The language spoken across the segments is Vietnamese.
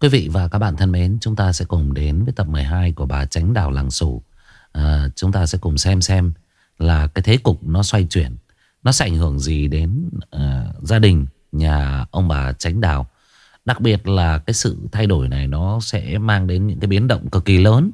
Quý vị và các bạn thân mến, chúng ta sẽ cùng đến với tập 12 của bà Tránh Đào Làng Sủ. Chúng ta sẽ cùng xem là cái thế cục nó xoay chuyển, nó sẽ ảnh hưởng gì đến gia đình nhà ông bà Tránh Đào. Đặc biệt là cái sự thay đổi này nó sẽ mang đến những cái biến động cực kỳ lớn.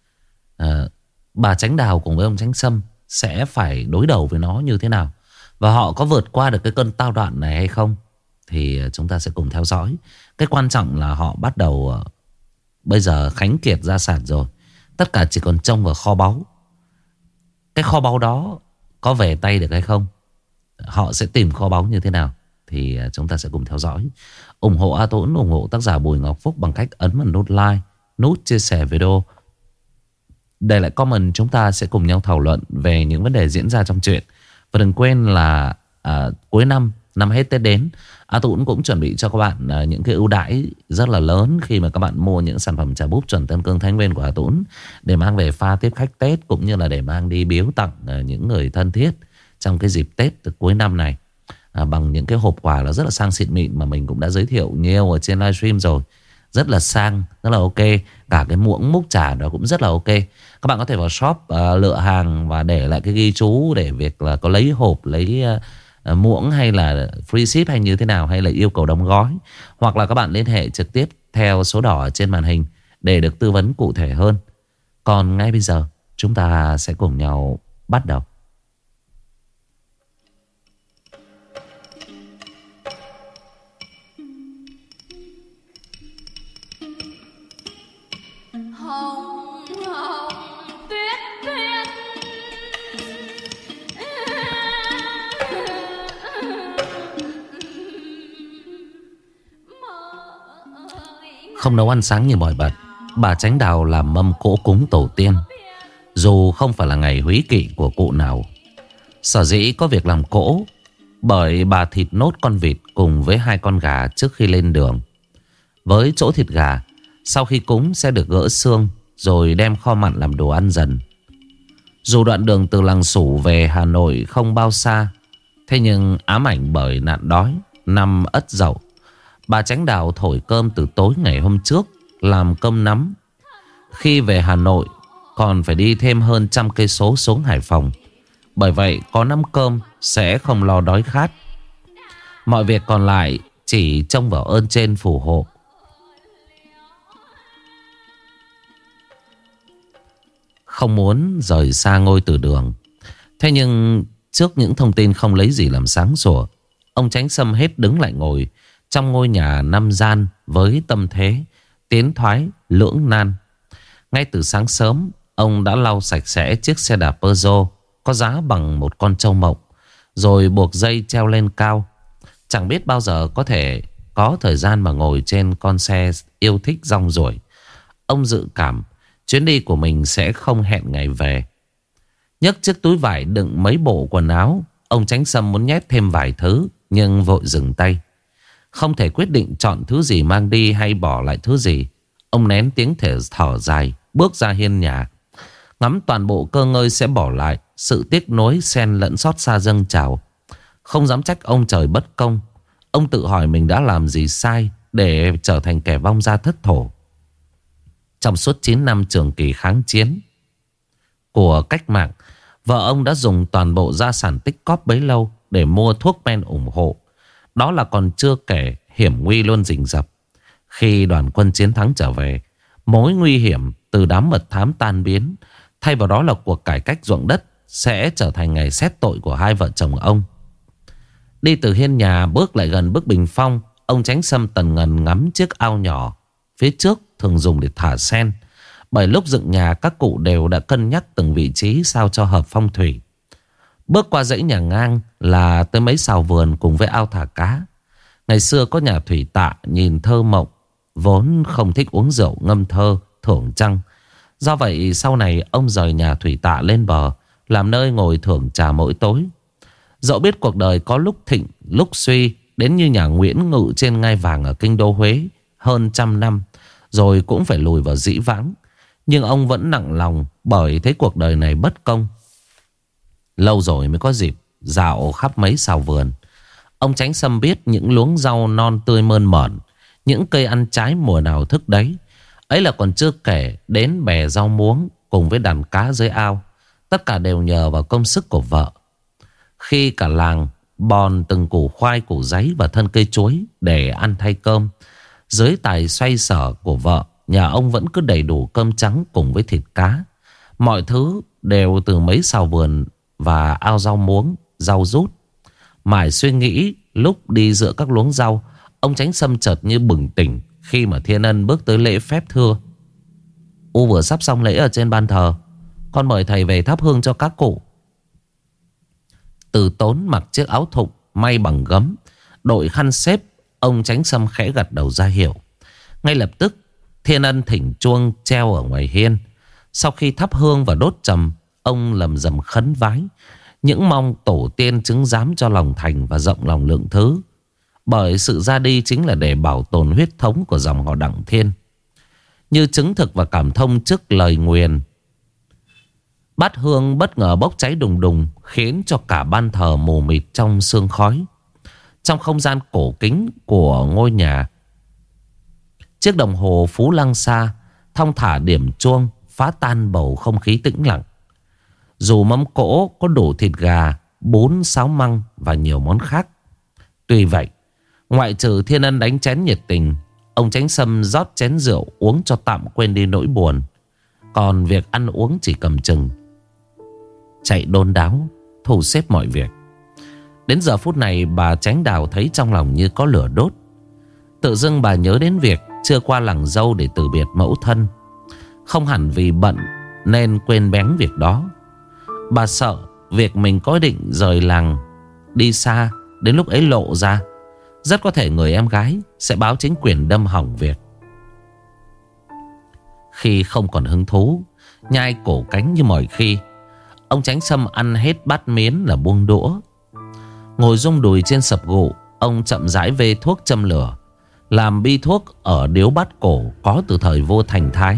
Bà Tránh Đào cùng với ông Tránh Sâm sẽ phải đối đầu với nó như thế nào, và họ có vượt qua được cái cơn tao đoạn này hay không, thì chúng ta sẽ cùng theo dõi. Cái quan trọng là họ bắt đầu bây giờ khánh kiệt gia sản rồi, tất cả chỉ còn trông vào kho báu. Cái kho báu đó có về tay được hay không, họ sẽ tìm kho báu như thế nào, thì chúng ta sẽ cùng theo dõi. Ủng hộ A Tũng, ủng hộ tác giả Bùi Ngọc Phúc bằng cách ấn vào nút like, nút chia sẻ video, để lại comment. Chúng ta sẽ cùng nhau thảo luận về những vấn đề diễn ra trong chuyện. Và đừng quên là cuối năm hết Tết đến, A Tũng cũng chuẩn bị cho các bạn những cái ưu đãi rất là lớn khi mà các bạn mua những sản phẩm trà búp chuẩn Tân Cương Thanh Nguyên của A Tũng, để mang về pha tiếp khách Tết, cũng như là để mang đi biếu tặng những người thân thiết trong cái dịp Tết từ cuối năm này, bằng những cái hộp quà là rất là sang xịn mịn mà mình cũng đã giới thiệu nhiều ở trên livestream rồi. Rất là sang, rất là ok. Cả cái muỗng múc trà đó cũng rất là ok. Các bạn có thể vào shop lựa hàng và để lại cái ghi chú để việc là có lấy hộp, lấy muỗng hay là free ship hay như thế nào, hay là yêu cầu đóng gói. Hoặc là các bạn liên hệ trực tiếp theo số đỏ ở trên màn hình để được tư vấn cụ thể hơn. Còn ngay bây giờ chúng ta sẽ cùng nhau bắt đầu. Không nấu ăn sáng như mọi bận, bà Tránh Đào làm mâm cỗ cúng tổ tiên. Dù không phải là ngày húy kỵ của cụ nào, sở dĩ có việc làm cỗ bởi bà thịt nốt con vịt cùng với 2 con gà trước khi lên đường. Với chỗ thịt gà, sau khi cúng sẽ được gỡ xương rồi đem kho mặn làm đồ ăn dần. Dù đoạn đường từ Làng Sủ về Hà Nội không bao xa, thế nhưng ám ảnh bởi nạn đói năm Ất Dậu, bà Tránh Đào thổi cơm từ tối ngày hôm trước, làm cơm nắm. Khi về Hà Nội còn phải đi thêm hơn 100 cây số xuống Hải Phòng. Bởi vậy có nắm cơm sẽ không lo đói khát. Mọi việc còn lại chỉ trông vào ơn trên phù hộ. Không muốn rời xa ngôi từ đường. Thế nhưng trước những thông tin không lấy gì làm sáng sủa, ông Tránh Sâm hết đứng lại ngồi trong ngôi nhà 5 gian với tâm thế tiến thoái lưỡng nan. Ngay từ sáng sớm, ông đã lau sạch sẽ chiếc xe đạp Peugeot có giá bằng một con trâu mộng, rồi buộc dây treo lên cao. Chẳng biết bao giờ có thể có thời gian mà ngồi trên con xe yêu thích rong ruổi. Ông dự cảm chuyến đi của mình sẽ không hẹn ngày về. Nhấc chiếc túi vải đựng mấy bộ quần áo, ông Tránh Sâm muốn nhét thêm vài thứ, nhưng vội dừng tay. Không thể quyết định chọn thứ gì mang đi hay bỏ lại thứ gì. Ông nén tiếng thở dài, bước ra hiên nhà. Ngắm toàn bộ cơ ngơi sẽ bỏ lại, sự tiếc nuối xen lẫn xót xa dâng trào. Không dám trách ông trời bất công. Ông tự hỏi mình đã làm gì sai để trở thành kẻ vong gia thất thổ. Trong suốt 9 năm trường kỳ kháng chiến của cách mạng, vợ ông đã dùng toàn bộ gia sản tích cóp bấy lâu để mua thuốc men ủng hộ. Đó là còn chưa kể hiểm nguy luôn rình rập. Khi đoàn quân chiến thắng trở về, mối nguy hiểm từ đám mật thám tan biến. Thay vào đó là cuộc cải cách ruộng đất sẽ trở thành ngày xét tội của hai vợ chồng ông. Đi từ hiên nhà bước lại gần bức bình phong, ông Tránh Sâm tần ngần ngắm chiếc ao nhỏ phía trước thường dùng để thả sen. Bởi lúc dựng nhà, các cụ đều đã cân nhắc từng vị trí sao cho hợp phong thủy. Bước qua dãy nhà ngang là tới mấy sào vườn cùng với ao thả cá. Ngày xưa có nhà thủy tạ nhìn thơ mộng, vốn không thích uống rượu ngâm thơ thưởng trăng. Do vậy sau này ông rời nhà thủy tạ lên bờ, làm nơi ngồi thưởng trà mỗi tối. Dẫu biết cuộc đời có lúc thịnh lúc suy, đến như nhà Nguyễn ngự trên ngai vàng ở kinh đô Huế hơn 100 năm, rồi cũng phải lùi vào dĩ vãng. Nhưng ông vẫn nặng lòng bởi thấy cuộc đời này bất công. Lâu rồi mới có dịp dạo khắp mấy sào vườn. Ông Tránh Sâm biết những luống rau non tươi mơn mởn, những cây ăn trái mùa nào thức đấy. Ấy là còn chưa kể đến bè rau muống cùng với đàn cá dưới ao. Tất cả đều nhờ vào công sức của vợ. Khi cả làng bòn từng củ khoai, củ giấy và thân cây chuối để ăn thay cơm, dưới tài xoay sở của vợ, nhà ông vẫn cứ đầy đủ cơm trắng cùng với thịt cá. Mọi thứ đều từ mấy sào vườn và ao rau muống, rau rút. Mải suy nghĩ lúc đi giữa các luống rau, ông Chánh Sâm chợt như bừng tỉnh khi mà Thiên Ân bước tới lễ phép thưa: "U vừa sắp xong lễ ở trên ban thờ, con mời thầy về thắp hương cho các cụ." Từ Tốn mặc chiếc áo thụng may bằng gấm, đội khăn xếp. Ông Chánh Sâm khẽ gật đầu ra hiệu. Ngay lập tức Thiên Ân thỉnh chuông treo ở ngoài hiên. Sau khi thắp hương và đốt trầm, ông lầm rầm khấn vái, những mong tổ tiên chứng giám cho lòng thành và rộng lòng lượng thứ. Bởi sự ra đi chính là để bảo tồn huyết thống của dòng họ Đặng Thiên. Như chứng thực và cảm thông trước lời nguyền, bát hương bất ngờ bốc cháy đùng đùng, khiến cho cả ban thờ mù mịt trong sương khói. Trong không gian cổ kính của ngôi nhà, chiếc đồng hồ Phú Lăng Sa thong thả điểm chuông, phá tan bầu không khí tĩnh lặng. Dù mâm cỗ có đủ thịt gà, bún, sáo măng và nhiều món khác. Tuy vậy, ngoại trừ Thiên Ân đánh chén nhiệt tình, ông Chánh Sâm rót chén rượu uống cho tạm quên đi nỗi buồn. Còn việc ăn uống chỉ cầm chừng, chạy đôn đáo thu xếp mọi việc. Đến giờ phút này bà Chánh Đào thấy trong lòng như có lửa đốt. Tự dưng bà nhớ đến việc chưa qua làng dâu để từ biệt mẫu thân. Không hẳn vì bận nên quên bén việc đó. Bà sợ việc mình có định rời làng đi xa, đến lúc ấy lộ ra, rất có thể người em gái sẽ báo chính quyền đâm hỏng việc. Khi không còn hứng thú nhai cổ cánh như mọi khi, ông Chánh Sâm ăn hết bát miến là buông đũa. Ngồi rung đùi trên sập gụ, ông chậm rãi vê thuốc châm lửa, làm bi thuốc ở điếu bát cổ có từ thời vua Thành Thái.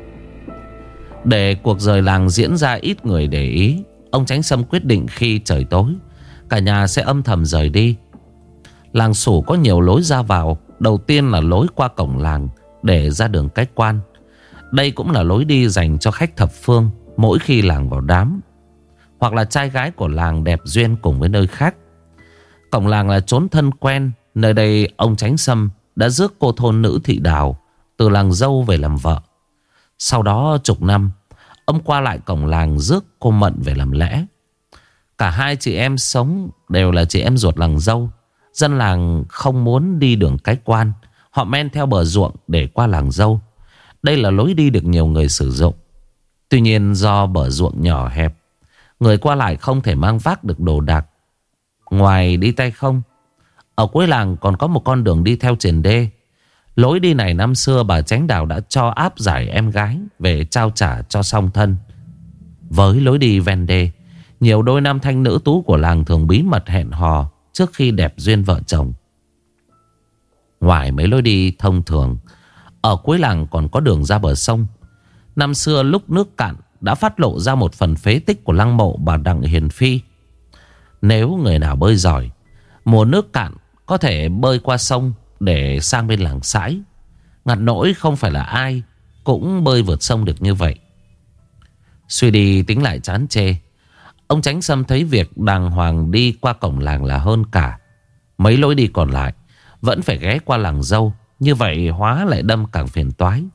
Để cuộc rời làng diễn ra ít người để ý, ông Chánh Sâm quyết định khi trời tối, cả nhà sẽ âm thầm rời đi. Làng Sủ có nhiều lối ra vào. Đầu tiên là lối qua cổng làng để ra đường Cái Quan. Đây cũng là lối đi dành cho khách thập phương mỗi khi làng vào đám, hoặc là trai gái của làng đẹp duyên cùng với nơi khác. Cổng làng là chốn thân quen. Nơi đây ông Chánh Sâm đã rước cô thôn nữ Thị Đào từ làng dâu về làm vợ. Sau đó chục năm, ông qua lại cổng làng rước cô Mận về làm lẽ. Cả hai chị em sống đều là chị em ruột làng dâu. Dân làng không muốn đi đường Cái Quan, họ men theo bờ ruộng để qua làng dâu. Đây là lối đi được nhiều người sử dụng. Tuy nhiên do bờ ruộng nhỏ hẹp, người qua lại không thể mang vác được đồ đạc. Ngoài đi tay không, ở cuối làng còn có một con đường đi theo triền đê. Lối đi này năm xưa bà Chánh Đào đã cho áp giải em gái về trao trả cho song thân. Với lối đi ven đê, nhiều đôi nam thanh nữ tú của làng thường bí mật hẹn hò trước khi đẹp duyên vợ chồng. Ngoài mấy lối đi thông thường, ở cuối làng còn có đường ra bờ sông. Năm xưa lúc nước cạn đã phát lộ ra một phần phế tích của lăng mộ bà Đặng Hiền Phi. Nếu người nào bơi giỏi, mùa nước cạn có thể bơi qua sông để sang bên làng Sãi. Ngặt nỗi không phải là ai cũng bơi vượt sông được như vậy. Suy đi tính lại chán chê, ông Chánh Sâm thấy việc đàng hoàng đi qua cổng làng là hơn cả. Mấy lối đi còn lại vẫn phải ghé qua làng dâu, như vậy hóa lại đâm càng phiền toái.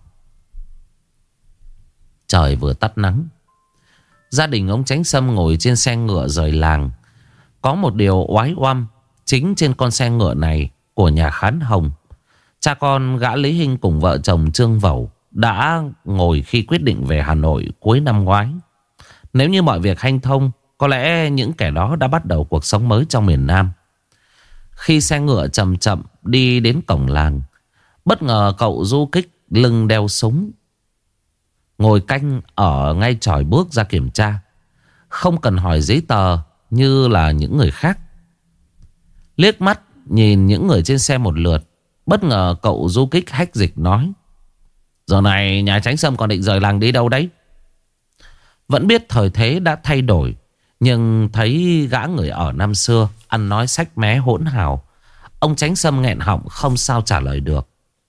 Trời vừa tắt nắng, gia đình ông Chánh Sâm ngồi trên xe ngựa rời làng. Có một điều oái oăm, chính trên con xe ngựa này của nhà Khán Hồng, cha con gã Lý Hinh cùng vợ chồng Trương Vẩu đã ngồi khi quyết định về Hà Nội cuối năm ngoái. Nếu như mọi việc hanh thông, có lẽ những kẻ đó đã bắt đầu cuộc sống mới trong miền Nam. Khi xe ngựa chậm chậm đi đến cổng làng, bất ngờ cậu du kích lưng đeo súng ngồi canh ở ngay chòi bước ra kiểm tra, không cần hỏi giấy tờ như là những người khác. Liếc mắt nhìn những người trên xe một lượt, bất ngờ cậu du kích hách dịch nói: "Giờ này nhà Chánh Sâm còn định rời làng đi đâu đấy?" Vẫn biết thời thế đã thay đổi, nhưng thấy gã người ở năm xưa ăn nói xách mé hỗn hào, ông Chánh Sâm nghẹn họng không sao trả lời được.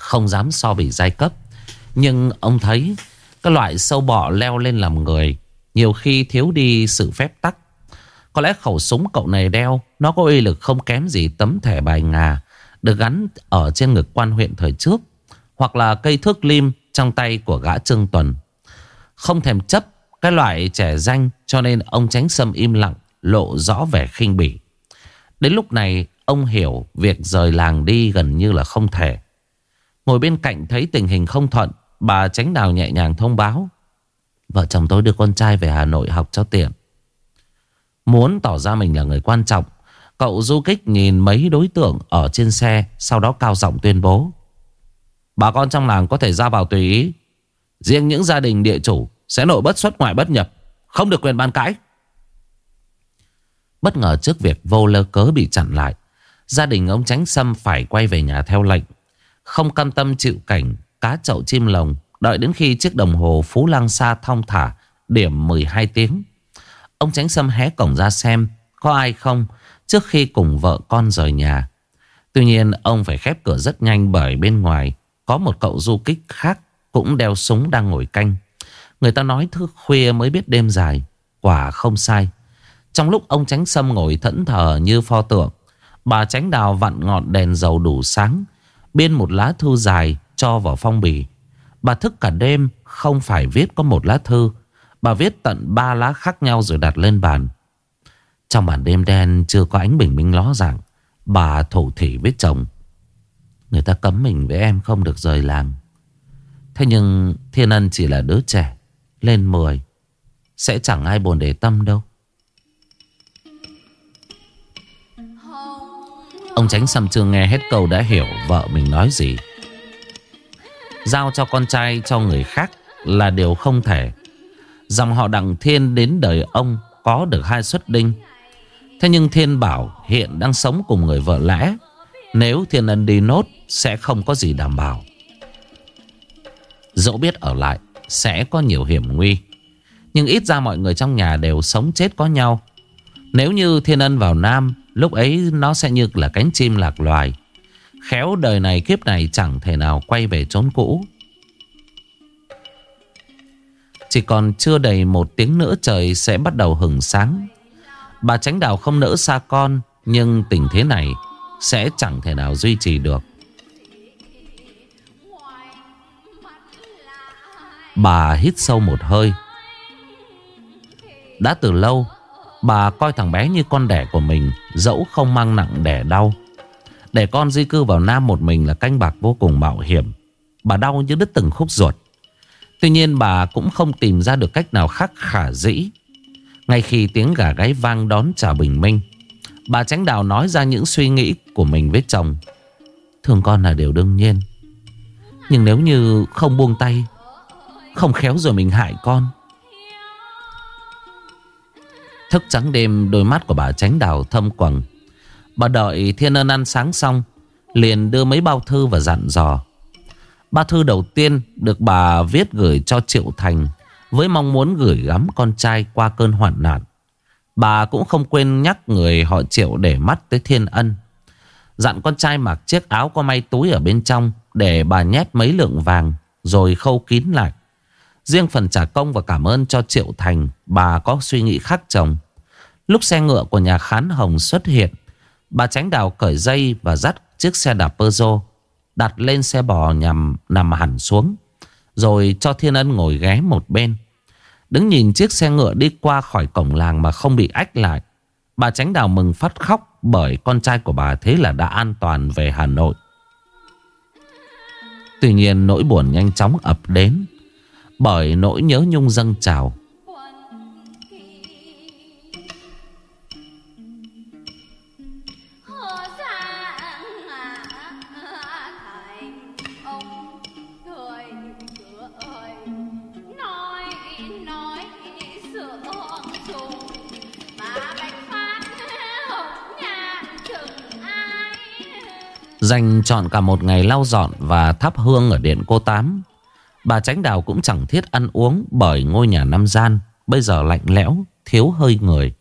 không dám so bì giai cấp. Nhưng ông thấy cái loại sâu bọ leo lên làm người nhiều khi thiếu đi sự phép tắc. Có lẽ khẩu súng cậu này đeo nó có uy lực không kém gì tấm thẻ bài ngà được gắn ở trên ngực quan huyện thời trước, hoặc là cây thước lim trong tay của gã Trương Tuần. Không thèm chấp cái loại trẻ danh, cho nên ông Chánh Sâm im lặng, lộ rõ vẻ khinh bỉ. Đến lúc này ông hiểu việc rời làng đi gần như là không thể. Ngồi bên cạnh thấy tình hình không thuận, bà Chánh Đào nhẹ nhàng thông báo: vợ chồng tôi đưa con trai về Hà Nội học cho tiện. Muốn tỏ ra mình là người quan trọng, cậu du kích nhìn mấy đối tượng ở trên xe, sau đó cao giọng tuyên bố: bà con trong làng có thể ra vào tùy ý. Riêng những gia đình địa chủ sẽ nội bất xuất ngoại bất nhập, không được quyền bàn cãi. Bất ngờ trước việc vô lơ cớ bị chặn lại, gia đình ông Chánh Sâm phải quay về nhà theo lệnh. Không cam tâm chịu cảnh cá chậu chim lồng, đợi đến khi chiếc đồng hồ Phú Lang Sa thong thả điểm 12 tiếng, ông Chánh Sâm hé cổng ra xem có ai không trước khi cùng vợ con rời nhà. Tuy nhiên ông phải khép cửa rất nhanh, bởi bên ngoài có một cậu du kích khác cũng đeo súng đang ngồi canh. Người ta nói thức khuya mới biết đêm dài, quả không sai. Trong lúc ông Chánh Sâm ngồi thẫn thờ như pho tượng, bà Chánh Đào vặn ngọn đèn dầu đủ sáng, biên một lá thư dài cho vào phong bì. Bà thức cả đêm không phải viết có một lá thư, bà viết tận 3 lá khác nhau rồi đặt lên bàn. Trong màn đêm đen chưa có ánh bình minh ló dạng, bà thủ thỉ với chồng: người ta cấm mình với em không được rời làng. Thế nhưng Thiên Ân chỉ là đứa trẻ, lên 10 sẽ chẳng ai buồn để tâm đâu. Ông Chánh Sâm chưa nghe hết câu đã hiểu vợ mình nói gì. Giao cho con trai cho người khác là điều không thể. Dòng họ Đặng Thiên đến đời ông có được 2 suất đinh. Thế nhưng Thiên bảo hiện đang sống cùng người vợ lẽ, nếu Thiên Ân đi nốt sẽ không có gì đảm bảo. Dẫu biết ở lại sẽ có nhiều hiểm nguy, nhưng ít ra mọi người trong nhà đều sống chết có nhau. Nếu như Thiên Ân vào Nam, lúc ấy nó sẽ như là cánh chim lạc loài, khéo đời này kiếp này chẳng thể nào quay về chốn cũ. Chỉ còn chưa đầy 1 tiếng nữa trời sẽ bắt đầu hửng sáng. Bà Chánh Đào không nỡ xa con, nhưng tình thế này sẽ chẳng thể nào duy trì được. Bà hít sâu một hơi. Đã từ lâu bà coi thằng bé như con đẻ của mình, dẫu không mang nặng đẻ đau. Để con di cư vào Nam một mình là canh bạc vô cùng mạo hiểm. Bà đau như đứt từng khúc ruột. Tuy nhiên bà cũng không tìm ra được cách nào khác khả dĩ. Ngay khi tiếng gà gáy vang đón chào bình minh, bà Chánh Đào nói ra những suy nghĩ của mình với chồng: thương con là điều đương nhiên, nhưng nếu như không buông tay, không khéo rồi mình hại con. Thức trắng đêm, đôi mắt của bà Chánh Đào thâm quầng. Bà đợi Thiên Ân ăn sáng xong, liền đưa mấy bao thư và dặn dò. Ba thư đầu tiên được bà viết gửi cho Triệu Thành, với mong muốn gửi gắm con trai qua cơn hoạn nạn. Bà cũng không quên nhắc người họ Triệu để mắt tới Thiên Ân, dặn con trai mặc chiếc áo có may túi ở bên trong để bà nhét mấy lượng vàng rồi khâu kín lại. Riêng phần trả công và cảm ơn cho Triệu Thành, bà có suy nghĩ khác chồng. Lúc xe ngựa của nhà Khán Hồng xuất hiện, bà Chánh Đào cởi dây và dắt chiếc xe đạp Peugeot đặt lên xe bò nhằm nằm hẳn xuống, rồi cho Thiên Ân ngồi ghé một bên. Đứng nhìn chiếc xe ngựa đi qua khỏi cổng làng mà không bị ách lại, bà Chánh Đào mừng phát khóc, bởi con trai của bà thế là đã an toàn về Hà Nội. Tuy nhiên nỗi buồn nhanh chóng ập đến, bởi nỗi nhớ nhung dâng trào. Dành trọn cả một ngày lau dọn và thắp hương ở điện cô Tám, bà Chánh Đào cũng chẳng thiết ăn uống, bởi ngôi nhà 5 gian bây giờ lạnh lẽo, thiếu hơi người.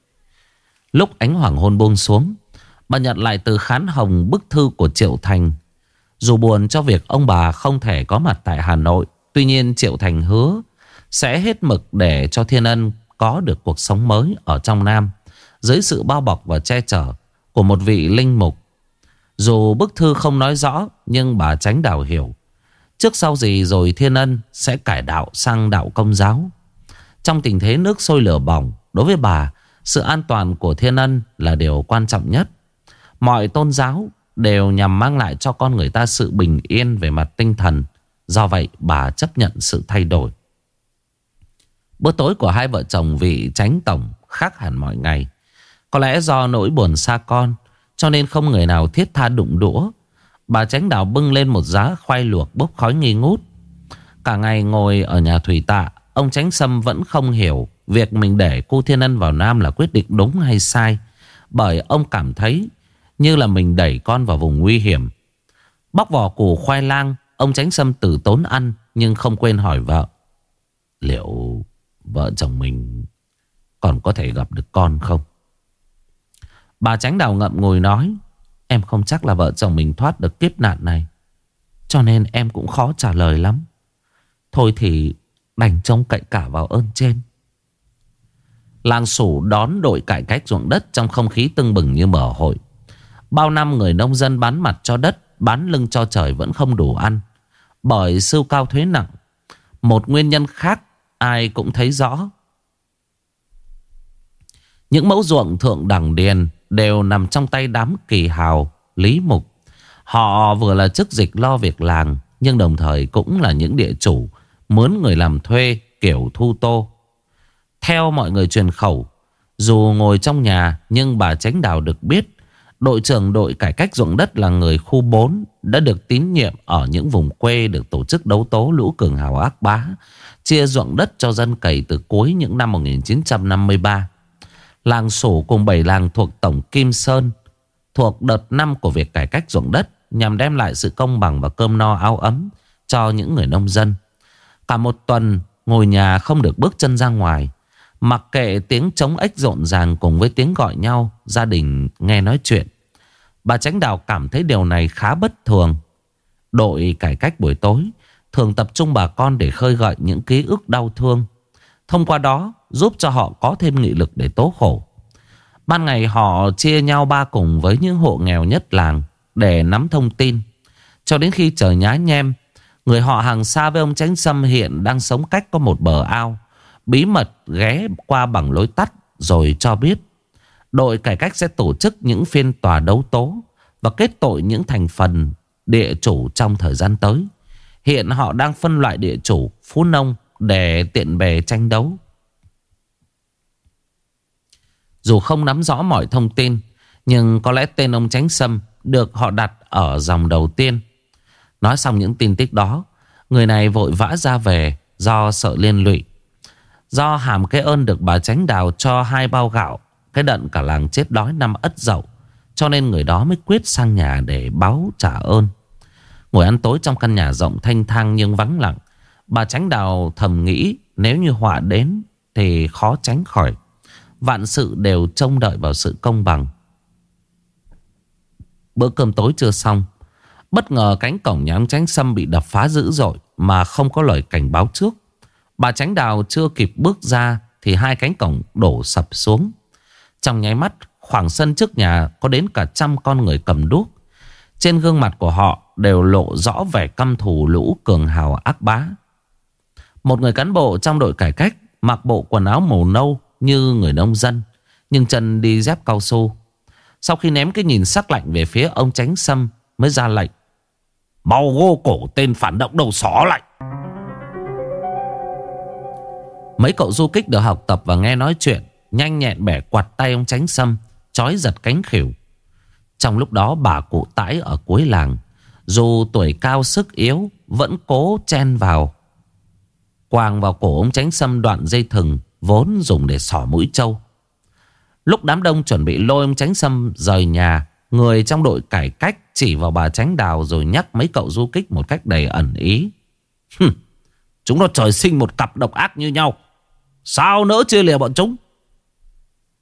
Lúc ánh hoàng hôn buông xuống, bà nhận lại từ Khán Hồng bức thư của Triệu Thành. Dù buồn cho việc ông bà không thể có mặt tại Hà Nội, tuy nhiên Triệu Thành hứa sẽ hết mực để cho Thiên Ân có được cuộc sống mới ở trong Nam, dưới sự bao bọc và che chở của một vị linh mục. Dù bức thư không nói rõ, nhưng bà Chánh Đào hiểu trước sau gì rồi Thiên Ân sẽ cải đạo sang đạo Công giáo. Trong tình thế nước sôi lửa bỏng, đối với bà, sự an toàn của Thiên Ân là điều quan trọng nhất. Mọi tôn giáo đều nhằm mang lại cho con người ta sự bình yên về mặt tinh thần. Do vậy bà chấp nhận sự thay đổi. Bữa tối của hai vợ chồng vị Chánh tổng khác hẳn mọi ngày. Có lẽ do nỗi buồn xa con, cho nên không người nào thiết tha đụng đũa. Bà Chánh Đào bưng lên một giá khoai luộc bốc khói nghi ngút. Cả ngày ngồi ở nhà Thủy Tạ, ông Chánh Sâm vẫn không hiểu việc mình để cô Thiên Ân vào Nam là quyết định đúng hay sai. Bởi ông cảm thấy như là mình đẩy con vào vùng nguy hiểm. Bóc vỏ củ khoai lang, ông Chánh Sâm từ tốn ăn, nhưng không quên hỏi vợ: liệu vợ chồng mình còn có thể gặp được con không? Bà Chánh Đào ngậm ngùi nói: em không chắc là vợ chồng mình thoát được kiếp nạn này, cho nên em cũng khó trả lời lắm. Thôi thì đành trông cậy cả vào ơn trên. Làng Sủ đón đội cải cách ruộng đất trong không khí tưng bừng như mở hội. Bao năm người nông dân bán mặt cho đất, bán lưng cho trời vẫn không đủ ăn, bởi sưu cao thuế nặng. Một nguyên nhân khác ai cũng thấy rõ: những mẫu ruộng thượng đẳng điền đều nằm trong tay đám kỳ hào, lý mục. Họ vừa là chức dịch lo việc làng, nhưng đồng thời cũng là những địa chủ mướn người làm thuê kiểu thu tô. Theo mọi người truyền khẩu, dù ngồi trong nhà nhưng bà Chánh Đào được biết đội trưởng đội cải cách ruộng đất là người khu 4, đã được tín nhiệm ở những vùng quê được tổ chức đấu tố lũ cường hào ác bá, chia ruộng đất cho dân cày từ cuối những năm 1953. Làng Sủ cùng 7 làng thuộc tổng Kim Sơn thuộc đợt 5 của việc cải cách ruộng đất, nhằm đem lại sự công bằng và cơm no áo ấm cho những người nông dân. Cả một tuần ngồi nhà không được bước chân ra ngoài, mặc kệ tiếng trống ếch rộn ràng cùng với tiếng gọi nhau gia đình nghe nói chuyện. Bà Chánh Đào cảm thấy điều này khá bất thường. Đội cải cách buổi tối thường tập trung bà con để khơi gợi những ký ức đau thương, thông qua đó giúp cho họ có thêm nghị lực để tố khổ. Ban ngày họ chia nhau ba cùng với những hộ nghèo nhất làng để nắm thông tin. Cho đến khi trời nhá nhem, người họ hàng xa với ông Chánh Sâm hiện đang sống cách có một bờ ao, bí mật ghé qua bằng lối tắt rồi cho biết đội cải cách sẽ tổ chức những phiên tòa đấu tố và kết tội những thành phần địa chủ trong thời gian tới. Hiện họ đang phân loại địa chủ, phú nông để tiện bề tranh đấu. Dù không nắm rõ mọi thông tin, nhưng có lẽ tên ông Chánh Sâm được họ đặt ở dòng đầu tiên. Nói xong những tin tức đó, người này vội vã ra về do sợ liên lụy. Do hàm cái ơn được bà Chánh Đào cho 2 bao gạo, cái đận cả làng chết đói năm Ất Dậu, cho nên người đó mới quyết sang nhà để báo trả ơn. Ngồi ăn tối trong căn nhà rộng thanh thang nhưng vắng lặng, bà Chánh Đào thầm nghĩ nếu như họa đến thì khó tránh khỏi. Vạn sự đều trông đợi vào sự công bằng. Bữa cơm tối chưa xong, bất ngờ cánh cổng nhà ông Chánh Sâm bị đập phá dữ dội mà không có lời cảnh báo trước. Bà Chánh Đào chưa kịp bước ra thì 2 cánh cổng đổ sập xuống. Trong nháy mắt, khoảng sân trước nhà có đến cả 100 con người cầm đuốc. Trên gương mặt của họ đều lộ rõ vẻ căm thù lũ cường hào ác bá. Một người cán bộ trong đội cải cách mặc bộ quần áo màu nâu như người nông dân, nhưng chân đi dép cao su. Sau khi ném cái nhìn sắc lạnh về phía ông Chánh Sâm mới ra lệnh: mau gô cổ tên phản động đầu sỏ lại. Mấy cậu du kích được học tập và nghe nói chuyện nhanh nhẹn bẻ quạt tay ông Chánh Sâm, trói giật cánh khỉu. Trong lúc đó bà cụ Tãi ở cuối làng, dù tuổi cao sức yếu, vẫn cố chen vào, quàng vào cổ ông Chánh Sâm đoạn dây thừng vốn dùng để xỏ mũi trâu. Lúc đám đông chuẩn bị lôi ông Chánh Sâm rời nhà, người trong đội cải cách chỉ vào bà Chánh Đào rồi nhắc mấy cậu du kích một cách đầy ẩn ý: chúng nó trời sinh một cặp độc ác như nhau, sao nỡ chia lìa bọn chúng.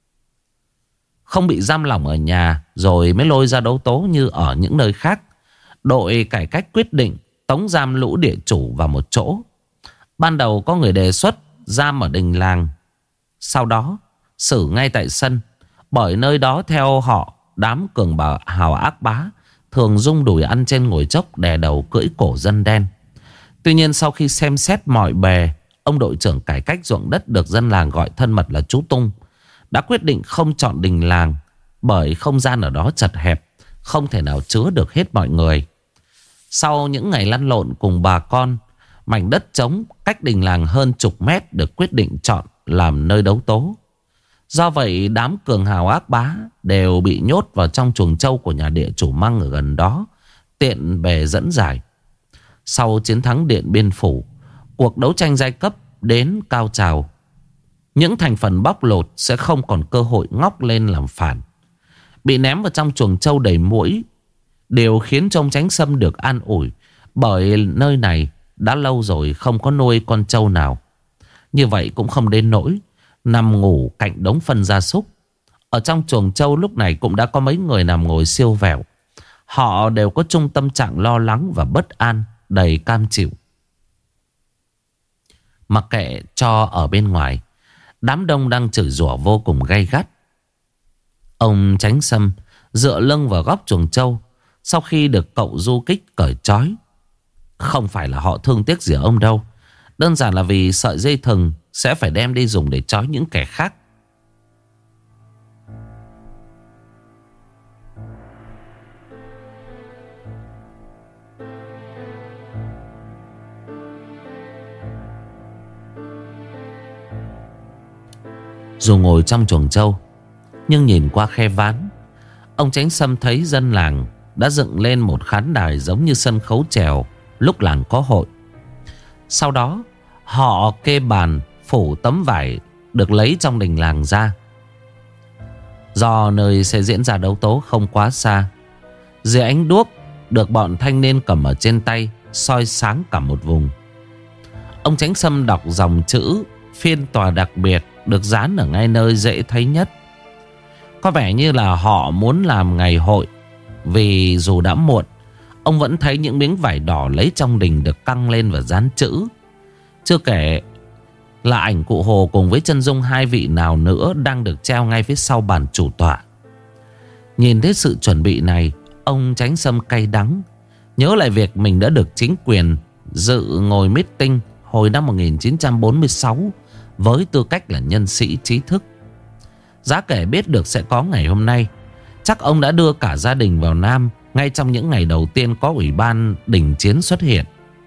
Không bị giam lỏng ở nhà rồi mới lôi ra đấu tố như ở những nơi khác. Đội cải cách quyết định tống giam lũ địa chủ vào một chỗ. Ban đầu có người đề xuất giam ở đình làng, sau đó xử ngay tại sân. Bởi nơi đó theo họ, đám cường hào ác bá thường rung đùi ăn trên ngồi chốc, đè đầu cưỡi cổ dân đen. Tuy nhiên sau khi xem xét mọi bề, ông đội trưởng cải cách ruộng đất được dân làng gọi thân mật là chú Tung đã quyết định không chọn đình làng, bởi không gian ở đó chật hẹp, không thể nào chứa được hết mọi người. Sau những ngày lăn lộn cùng bà con, mảnh đất trống cách đình làng hơn chục mét được quyết định chọn làm nơi đấu tố. Do vậy đám cường hào ác bá đều bị nhốt vào trong chuồng trâu của nhà địa chủ Măng ở gần đó, tiện bề dẫn giải. Sau chiến thắng Điện Biên Phủ, cuộc đấu tranh giai cấp đến cao trào. Những thành phần bóc lột sẽ không còn cơ hội ngóc lên làm phản, bị ném vào trong chuồng trâu đầy muỗi. Điều khiến cho ông Chánh Sâm được an ủi, bởi nơi này đã lâu rồi không có nuôi con trâu nào. Như vậy cũng không đến nỗi nằm ngủ cạnh đống phân gia súc. Ở trong chuồng trâu lúc này cũng đã có mấy người nằm ngồi siêu vẹo. Họ đều có chung tâm trạng lo lắng và bất an, đầy cam chịu. Mặc kệ cho ở bên ngoài, đám đông đang chửi rủa vô cùng gay gắt. Ông Chánh Sâm dựa lưng vào góc chuồng trâu sau khi được cậu du kích cởi trói. Không phải là họ thương tiếc gì ở ông đâu, đơn giản là vì sợi dây thừng sẽ phải đem đi dùng để trói những kẻ khác. Dù ngồi trong chuồng trâu, nhưng nhìn qua khe ván, ông Chánh Sâm thấy dân làng đã dựng lên một khán đài giống như sân khấu chèo lúc làng có hội. Sau đó họ kê bàn phủ tấm vải được lấy trong đình làng ra. Do nơi sẽ diễn ra đấu tố không quá xa, dưới ánh đuốc được bọn thanh niên cầm ở trên tay soi sáng cả một vùng. Ông Chánh Sâm đọc dòng chữ phiên tòa đặc biệt được dán ở ngay nơi dễ thấy nhất. Có vẻ như là họ muốn làm ngày hội, vì dù đã muộn, ông vẫn thấy những miếng vải đỏ lấy trong đình được căng lên và dán chữ. Chưa kể là ảnh cụ Hồ cùng với chân dung hai vị nào nữa đang được treo ngay phía sau bàn chủ tọa. Nhìn thấy sự chuẩn bị này, ông Chánh Sâm cay đắng, nhớ lại việc mình đã được chính quyền dự ngồi meeting hồi năm 1946 với tư cách là nhân sĩ trí thức. Giá kể biết được sẽ có ngày hôm nay, chắc ông đã đưa cả gia đình vào Nam ngay trong những ngày đầu tiên có ủy ban đình chiến xuất hiện.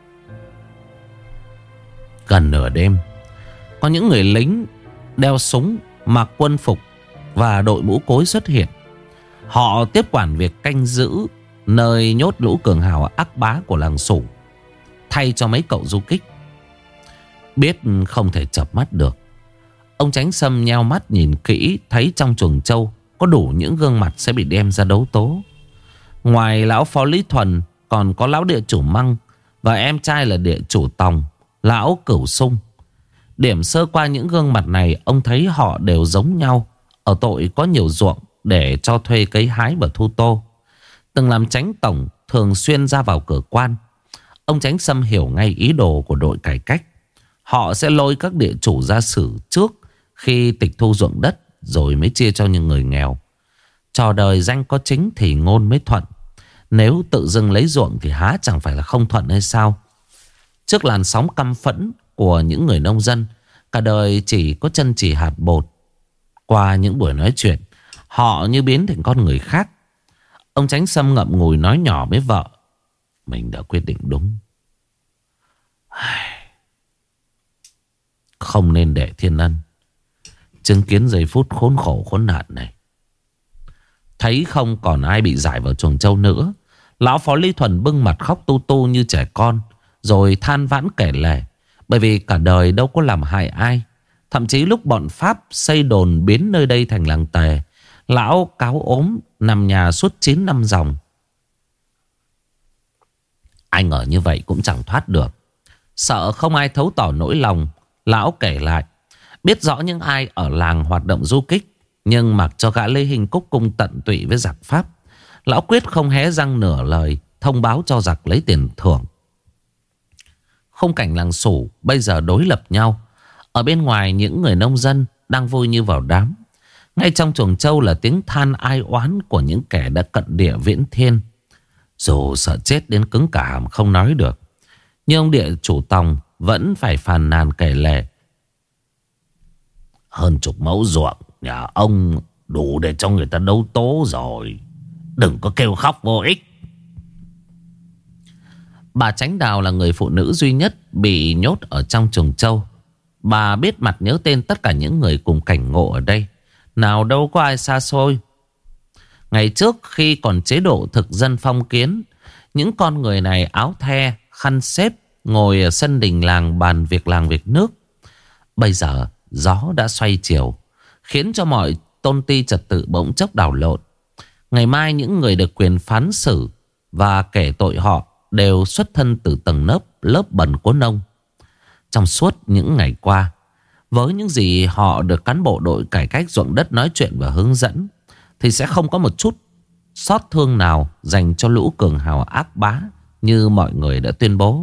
Gần nửa đêm, có những người lính đeo súng, mặc quân phục và đội mũ cối xuất hiện. Họ tiếp quản việc canh giữ nơi nhốt lũ cường hào ác bá của làng Sủ, thay cho mấy cậu du kích. Biết không thể chợp mắt được, ông Chánh Sâm nheo mắt nhìn kỹ, thấy trong chuồng trâu có đủ những gương mặt sẽ bị đem ra đấu tố. Ngoài lão phó Lý Thuần, còn có lão địa chủ Măng và em trai là địa chủ Tòng, lão Cửu Sung. Điểm sơ qua những gương mặt này, ông thấy họ đều giống nhau ở tội có nhiều ruộng để cho thuê cấy hái và thu tô. Từng làm chánh tổng, thường xuyên ra vào cửa quan. Ông Chánh Sâm hiểu ngay ý đồ của đội cải cách. Họ sẽ lôi các địa chủ ra xử trước khi tịch thu ruộng đất, rồi mới chia cho những người nghèo. Trò đời danh có chính thì ngôn mới thuận. Nếu tự dưng lấy ruộng thì há chẳng phải là không thuận hay sao? Trước làn sóng căm phẫn của những người nông dân, cả đời chỉ có chân chỉ hạt bột. Qua những buổi nói chuyện, họ như biến thành con người khác. Ông Chánh Sâm ngậm ngùi nói nhỏ với vợ: mình đã quyết định đúng. Không nên để Thiên Ân chứng kiến giây phút khốn khổ khốn nạn này. Thấy không còn ai bị giải vào chuồng trâu nữa, lão phó Lý Thuần bưng mặt khóc tu tu như trẻ con, rồi than vãn kể lể. Bởi vì cả đời đâu có làm hại ai. Thậm chí lúc bọn Pháp xây đồn biến nơi đây thành làng Tề, lão cáo ốm nằm nhà suốt 9 năm dòng. Anh ở như vậy cũng chẳng thoát được. Sợ không ai thấu tỏ nỗi lòng, lão kể lại. Biết rõ những ai ở làng hoạt động du kích, nhưng mặc cho gã Lê Hình Cúc cung tận tụy với giặc Pháp, lão quyết không hé răng nửa lời thông báo cho giặc lấy tiền thưởng. Khung cảnh làng Sủ bây giờ đối lập nhau. Ở bên ngoài những người nông dân đang vui như vào đám. Ngay trong chuồng trâu là tiếng than ai oán của những kẻ đã cận địa viễn thiên. Dù sợ chết đến cứng cả hàm không nói được, nhưng ông địa chủ Tòng vẫn phải phàn nàn kể lể. Hơn chục mẫu ruộng nhà ông đủ để cho người ta đấu tố rồi. Đừng có kêu khóc vô ích. Bà Chánh Đào là người phụ nữ duy nhất bị nhốt ở trong chuồng trâu. Bà biết mặt nhớ tên tất cả những người cùng cảnh ngộ ở đây. Nào đâu có ai xa xôi. Ngày trước khi còn chế độ thực dân phong kiến, những con người này áo the, khăn xếp, ngồi ở sân đình làng bàn việc làng việc nước. Bây giờ gió đã xoay chiều, khiến cho mọi tôn ti trật tự bỗng chốc đảo lộn. Ngày mai những người được quyền phán xử và kể tội họ đều xuất thân từ tầng lớp bần của nông. Trong suốt những ngày qua, với những gì họ được cán bộ đội cải cách ruộng đất nói chuyện và hướng dẫn, thì sẽ không có một chút xót thương nào dành cho lũ cường hào ác bá như mọi người đã tuyên bố.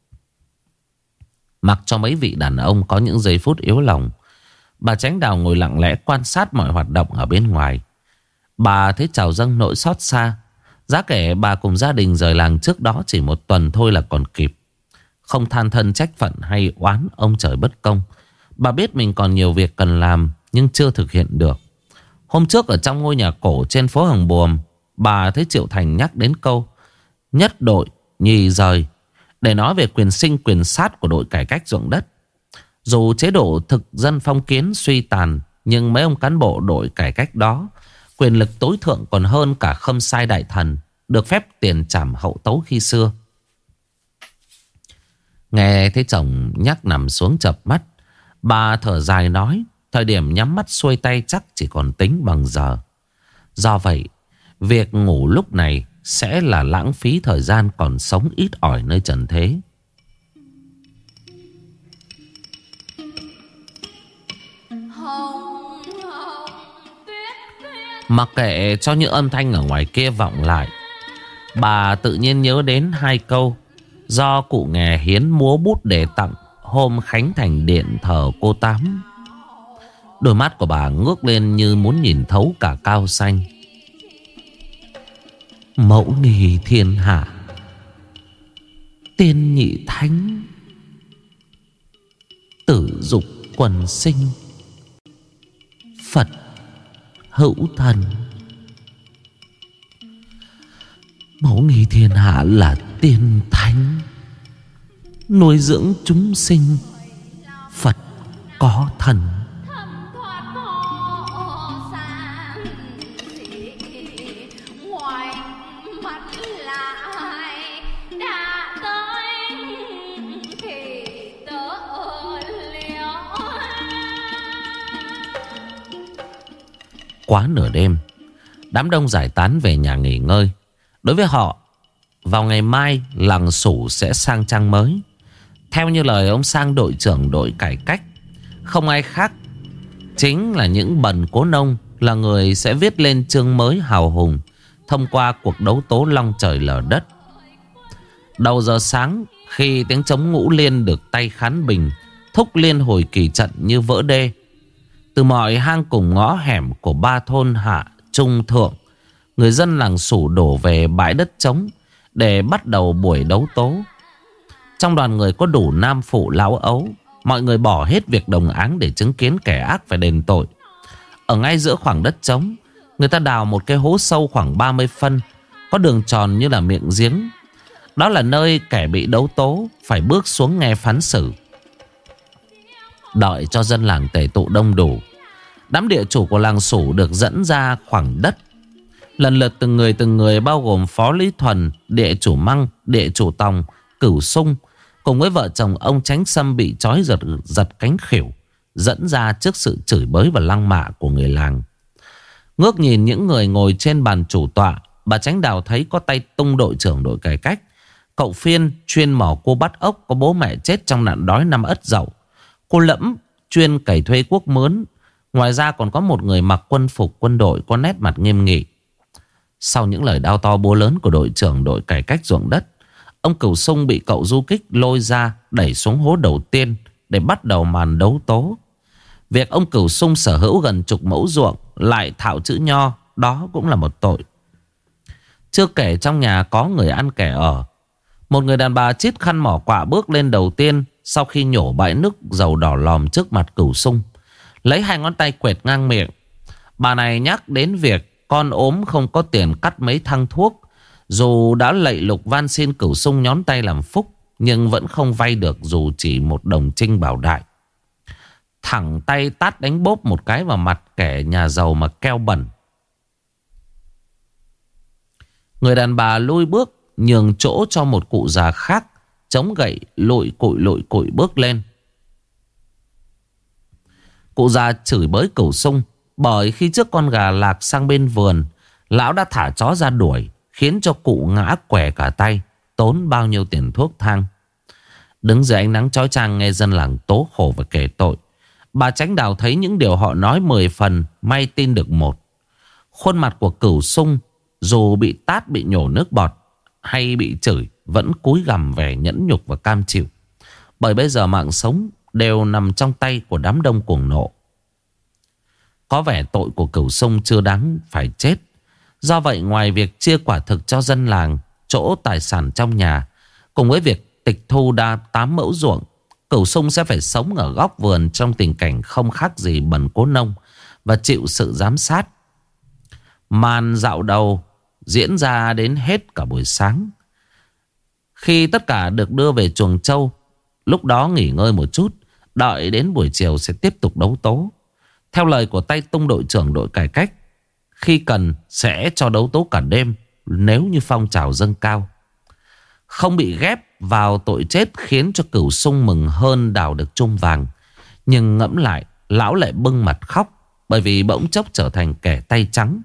Mặc cho mấy vị đàn ông có những giây phút yếu lòng, bà Chánh Đào ngồi lặng lẽ quan sát mọi hoạt động ở bên ngoài. Bà thấy trào dâng nỗi xót xa. Giá kể bà cùng gia đình rời làng trước đó chỉ một tuần thôi là còn kịp. Không than thân trách phận hay oán ông trời bất công. Bà biết mình còn nhiều việc cần làm nhưng chưa thực hiện được. Hôm trước ở trong ngôi nhà cổ trên phố Hồng Buồm, bà thấy Triệu Thành nhắc đến câu nhất đội nhì rời để nói về quyền sinh quyền sát của đội cải cách ruộng đất. Dù chế độ thực dân phong kiến suy tàn, nhưng mấy ông cán bộ đội cải cách đó quyền lực tối thượng còn hơn cả Khâm Sai Đại Thần, được phép tiền trảm hậu tấu khi xưa. Nghe thấy chồng nhắc nằm xuống chợp mắt, bà thở dài nói thời điểm nhắm mắt xuôi tay chắc chỉ còn tính bằng giờ. Do vậy, việc ngủ lúc này sẽ là lãng phí thời gian còn sống ít ỏi nơi trần thế. Mặc kệ cho những âm thanh ở ngoài kia vọng lại, bà tự nhiên nhớ đến hai câu do cụ nghè Hiến múa bút để tặng hôm khánh thành điện thờ cô Tám. Đôi mắt của bà ngước lên như muốn nhìn thấu cả cao xanh. Mẫu nghi thiên hạ, tiên nhị thánh, tử dục quần sinh, Phật hữu thần. Mẫu nghi thiên hạ là tiên thánh, nuôi dưỡng chúng sinh, Phật có thần. Quá nửa đêm, đám đông giải tán về nhà nghỉ ngơi. Đối với họ, vào ngày mai làng Sủ sẽ sang trang mới. Theo như lời ông Sang đội trưởng đội cải cách, không ai khác chính là những bần cố nông là người sẽ viết lên chương mới hào hùng thông qua cuộc đấu tố long trời lở đất. Đầu giờ sáng, khi tiếng trống ngũ liên được tay khán bình thúc liên hồi kỳ trận như vỡ đê, từ mọi hang cùng ngõ hẻm của ba thôn Hạ, Trung, Thượng, người dân làng Sủ đổ về bãi đất trống để bắt đầu buổi đấu tố. Trong đoàn người có đủ nam phụ lão ấu. Mọi người bỏ hết việc đồng áng để chứng kiến kẻ ác phải đền tội. Ở ngay giữa khoảng đất trống, người ta đào một cái hố sâu khoảng 30 phân, có đường tròn như là miệng giếng. Đó là nơi kẻ bị đấu tố phải bước xuống nghe phán xử. Đợi cho dân làng tề tụ đông đủ, đám địa chủ của làng Sủ được dẫn ra khoảng đất. Lần lượt từng người bao gồm Phó Lý Thuần, địa chủ Măng, địa chủ Tòng, Cửu Sung, cùng với vợ chồng ông Chánh Sâm bị trói giật cánh khỉu, dẫn ra trước sự chửi bới và lăng mạ của người làng. Ngước nhìn những người ngồi trên bàn chủ tọa, bà Chánh Đào thấy có tay Tung đội trưởng đội cải cách, cậu Phiên chuyên mỏ cô bắt ốc có bố mẹ chết trong nạn đói năm Ất Dậu, cô Lẫm chuyên cày thuê quốc mướn. Ngoài ra còn có một người mặc quân phục quân đội có nét mặt nghiêm nghị. Sau những lời đao to búa lớn của đội trưởng đội cải cách ruộng đất, ông Cửu Sung bị cậu du kích lôi ra đẩy xuống hố đầu tiên để bắt đầu màn đấu tố. Việc ông Cửu Sung sở hữu gần chục mẫu ruộng lại thạo chữ nho, đó cũng là một tội. Chưa kể trong nhà có người ăn kẻ ở. Một người đàn bà chít khăn mỏ quạ bước lên đầu tiên sau khi nhổ bãi nước dầu đỏ lòm trước mặt Cửu Sung, lấy hai ngón tay quệt ngang miệng. Bà này nhắc đến việc con ốm không có tiền cắt mấy thang thuốc. Dù đã lạy lục van xin Cửu Sung nhón tay làm phúc, nhưng vẫn không vay được dù chỉ một đồng trinh bảo đại. Thẳng tay tát đánh bốp một cái vào mặt kẻ nhà giàu mà keo bẩn. Người đàn bà lui bước nhường chỗ cho một cụ già khác, chống gậy lụi cụi bước lên. Cụ già chửi bới Cửu Sung bởi khi trước con gà lạc sang bên vườn, lão đã thả chó ra đuổi, khiến cho cụ ngã quẻ cả tay, tốn bao nhiêu tiền thuốc thang. Đứng dưới ánh nắng chói chang nghe dân làng tố khổ và kể tội, bà Chánh Đào thấy những điều họ nói 10 phần, may tin được một. Khuôn mặt của Cửu Sung dù bị tát, bị nhổ nước bọt hay bị chửi, vẫn cúi gằm vẻ nhẫn nhục và cam chịu. Bởi bây giờ mạng sống đều nằm trong tay của đám đông cuồng nộ. Có vẻ tội của Cửu Sung chưa đáng phải chết. Do vậy ngoài việc chia quả thực cho dân làng chỗ tài sản trong nhà, cùng với việc tịch thu 8 mẫu ruộng, Cửu Sung sẽ phải sống ở góc vườn trong tình cảnh không khác gì bần cố nông và chịu sự giám sát. Màn dạo đầu diễn ra đến hết cả buổi sáng. Khi tất cả được đưa về chuồng trâu, lúc đó nghỉ ngơi một chút, đợi đến buổi chiều sẽ tiếp tục đấu tố. Theo lời của tay tung đội trưởng đội cải cách, khi cần sẽ cho đấu tố cả đêm nếu như phong trào dâng cao. Không bị ghép vào tội chết khiến cho Cửu Sung mừng hơn đào được chum vàng. Nhưng ngẫm lại, lão lại bưng mặt khóc, bởi vì bỗng chốc trở thành kẻ tay trắng,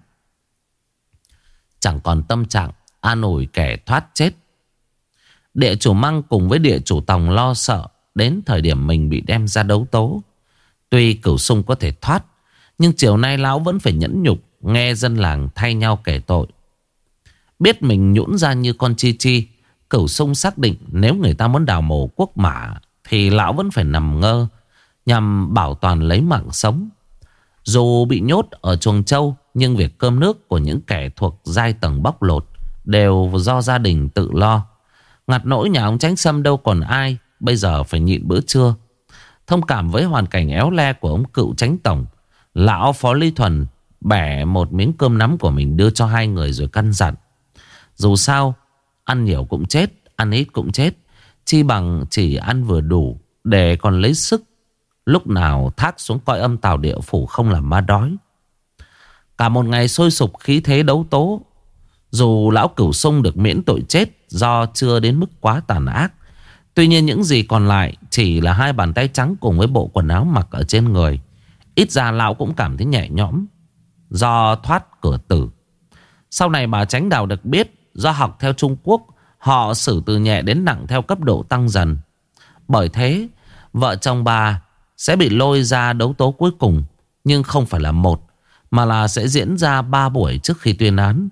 chẳng còn tâm trạng an ủi kẻ thoát chết. Địa chủ Măng cùng với địa chủ Tòng lo sợ đến thời điểm mình bị đem ra đấu tố. Tuy Cửu Sung có thể thoát, nhưng chiều nay lão vẫn phải nhẫn nhục nghe dân làng thay nhau kể tội. Biết mình nhũn ra như con chi chi, Cửu Sung xác định nếu người ta muốn đào mồ quốc mã thì lão vẫn phải nằm ngơ nhằm bảo toàn lấy mạng sống. Dù bị nhốt ở chuồng trâu, nhưng việc cơm nước của những kẻ thuộc giai tầng bóc lột đều do gia đình tự lo. Ngặt nỗi nhà ông Chánh Sâm đâu còn ai bây giờ phải nhịn bữa trưa. Thông cảm với hoàn cảnh éo le của ông cựu Chánh Tổng, lão Phó Lý Thuần bẻ một miếng cơm nắm của mình đưa cho hai người rồi căn dặn: dù sao ăn nhiều cũng chết, ăn ít cũng chết, chi bằng chỉ ăn vừa đủ để còn lấy sức lúc nào thác xuống cõi âm tào địa phủ không làm ma đói. Cả một ngày sôi sục khí thế đấu tố. Dù lão Cửu Sung được miễn tội chết do chưa đến mức quá tàn ác, tuy nhiên những gì còn lại chỉ là hai bàn tay trắng cùng với bộ quần áo mặc ở trên người. Ít ra lão cũng cảm thấy nhẹ nhõm do thoát cửa tử. Sau này bà Chánh Đào được biết, do học theo Trung Quốc, họ xử từ nhẹ đến nặng theo cấp độ tăng dần. Bởi thế vợ chồng bà sẽ bị lôi ra đấu tố cuối cùng, nhưng không phải là một, mà là sẽ diễn ra 3 buổi trước khi tuyên án.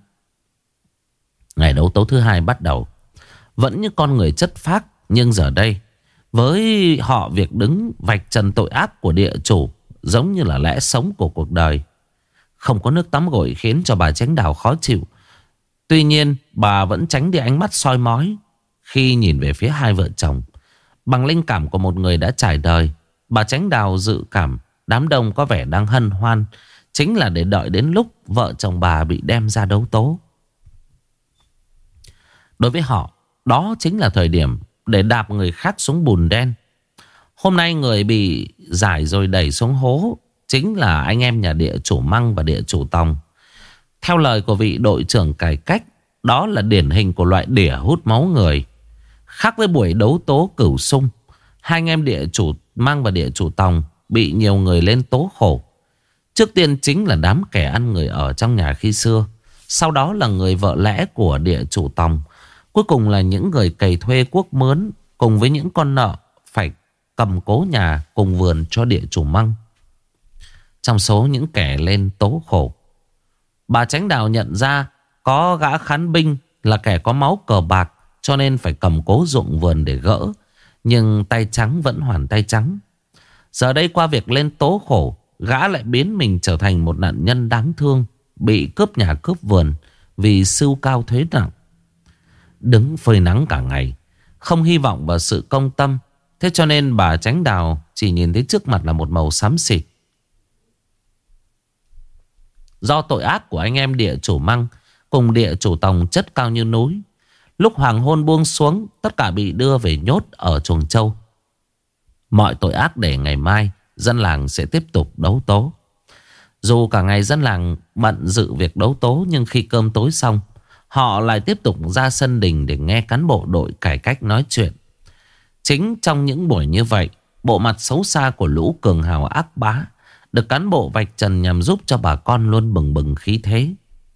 Ngày đấu tố thứ hai bắt đầu. Vẫn như con người chất phác, nhưng giờ đây với họ việc đứng vạch trần tội ác của địa chủ giống như là lẽ sống của cuộc đời. Không có nước tắm gội khiến cho bà Chánh Đào khó chịu. Tuy nhiên bà vẫn tránh đi ánh mắt soi mói khi nhìn về phía hai vợ chồng. Bằng linh cảm của một người đã trải đời, bà Chánh Đào dự cảm đám đông có vẻ đang hân hoan chính là để đợi đến lúc vợ chồng bà bị đem ra đấu tố. Đối với họ, đó chính là thời điểm để đạp người khác xuống bùn đen. Hôm nay người bị giải rồi đẩy xuống hố chính là anh em nhà địa chủ Măng và địa chủ Tòng. Theo lời của vị đội trưởng cải cách, đó là điển hình của loại đỉa hút máu người. Khác với buổi đấu tố Cửu Sung, hai anh em địa chủ Măng và địa chủ Tòng bị nhiều người lên tố khổ. Trước tiên chính là đám kẻ ăn người ở trong nhà khi xưa, sau đó là người vợ lẽ của địa chủ Tòng, cuối cùng là những người cày thuê quốc mướn, cùng với những con nợ phải cầm cố nhà cùng vườn cho địa chủ Măng. Trong số những kẻ lên tố khổ, bà Chánh Đào nhận ra Có gã khán binh là kẻ có máu cờ bạc, cho nên phải cầm cố ruộng vườn để gỡ. Nhưng tay trắng vẫn hoàn tay trắng. Giờ đây qua việc lên tố khổ, gã lại biến mình trở thành một nạn nhân đáng thương, bị cướp nhà cướp vườn vì sưu cao thuế nặng. Đứng phơi nắng cả ngày, không hy vọng vào sự công tâm. Thế cho nên bà Chánh Đào chỉ nhìn thấy trước mặt là một màu xám xịt. Do tội ác của anh em địa chủ Măng cùng địa chủ Tòng chất cao như núi, lúc hoàng hôn buông xuống, tất cả bị đưa về nhốt ở chuồng trâu. Mọi tội ác để ngày mai dân làng sẽ tiếp tục đấu tố. Dù cả ngày dân làng bận dự việc đấu tố, nhưng khi cơm tối xong, họ lại tiếp tục ra sân đình để nghe cán bộ đội cải cách nói chuyện. Chính trong những buổi như vậy, bộ mặt xấu xa của lũ cường hào ác bá được cán bộ vạch trần nhằm giúp cho bà con luôn bừng bừng khí thế.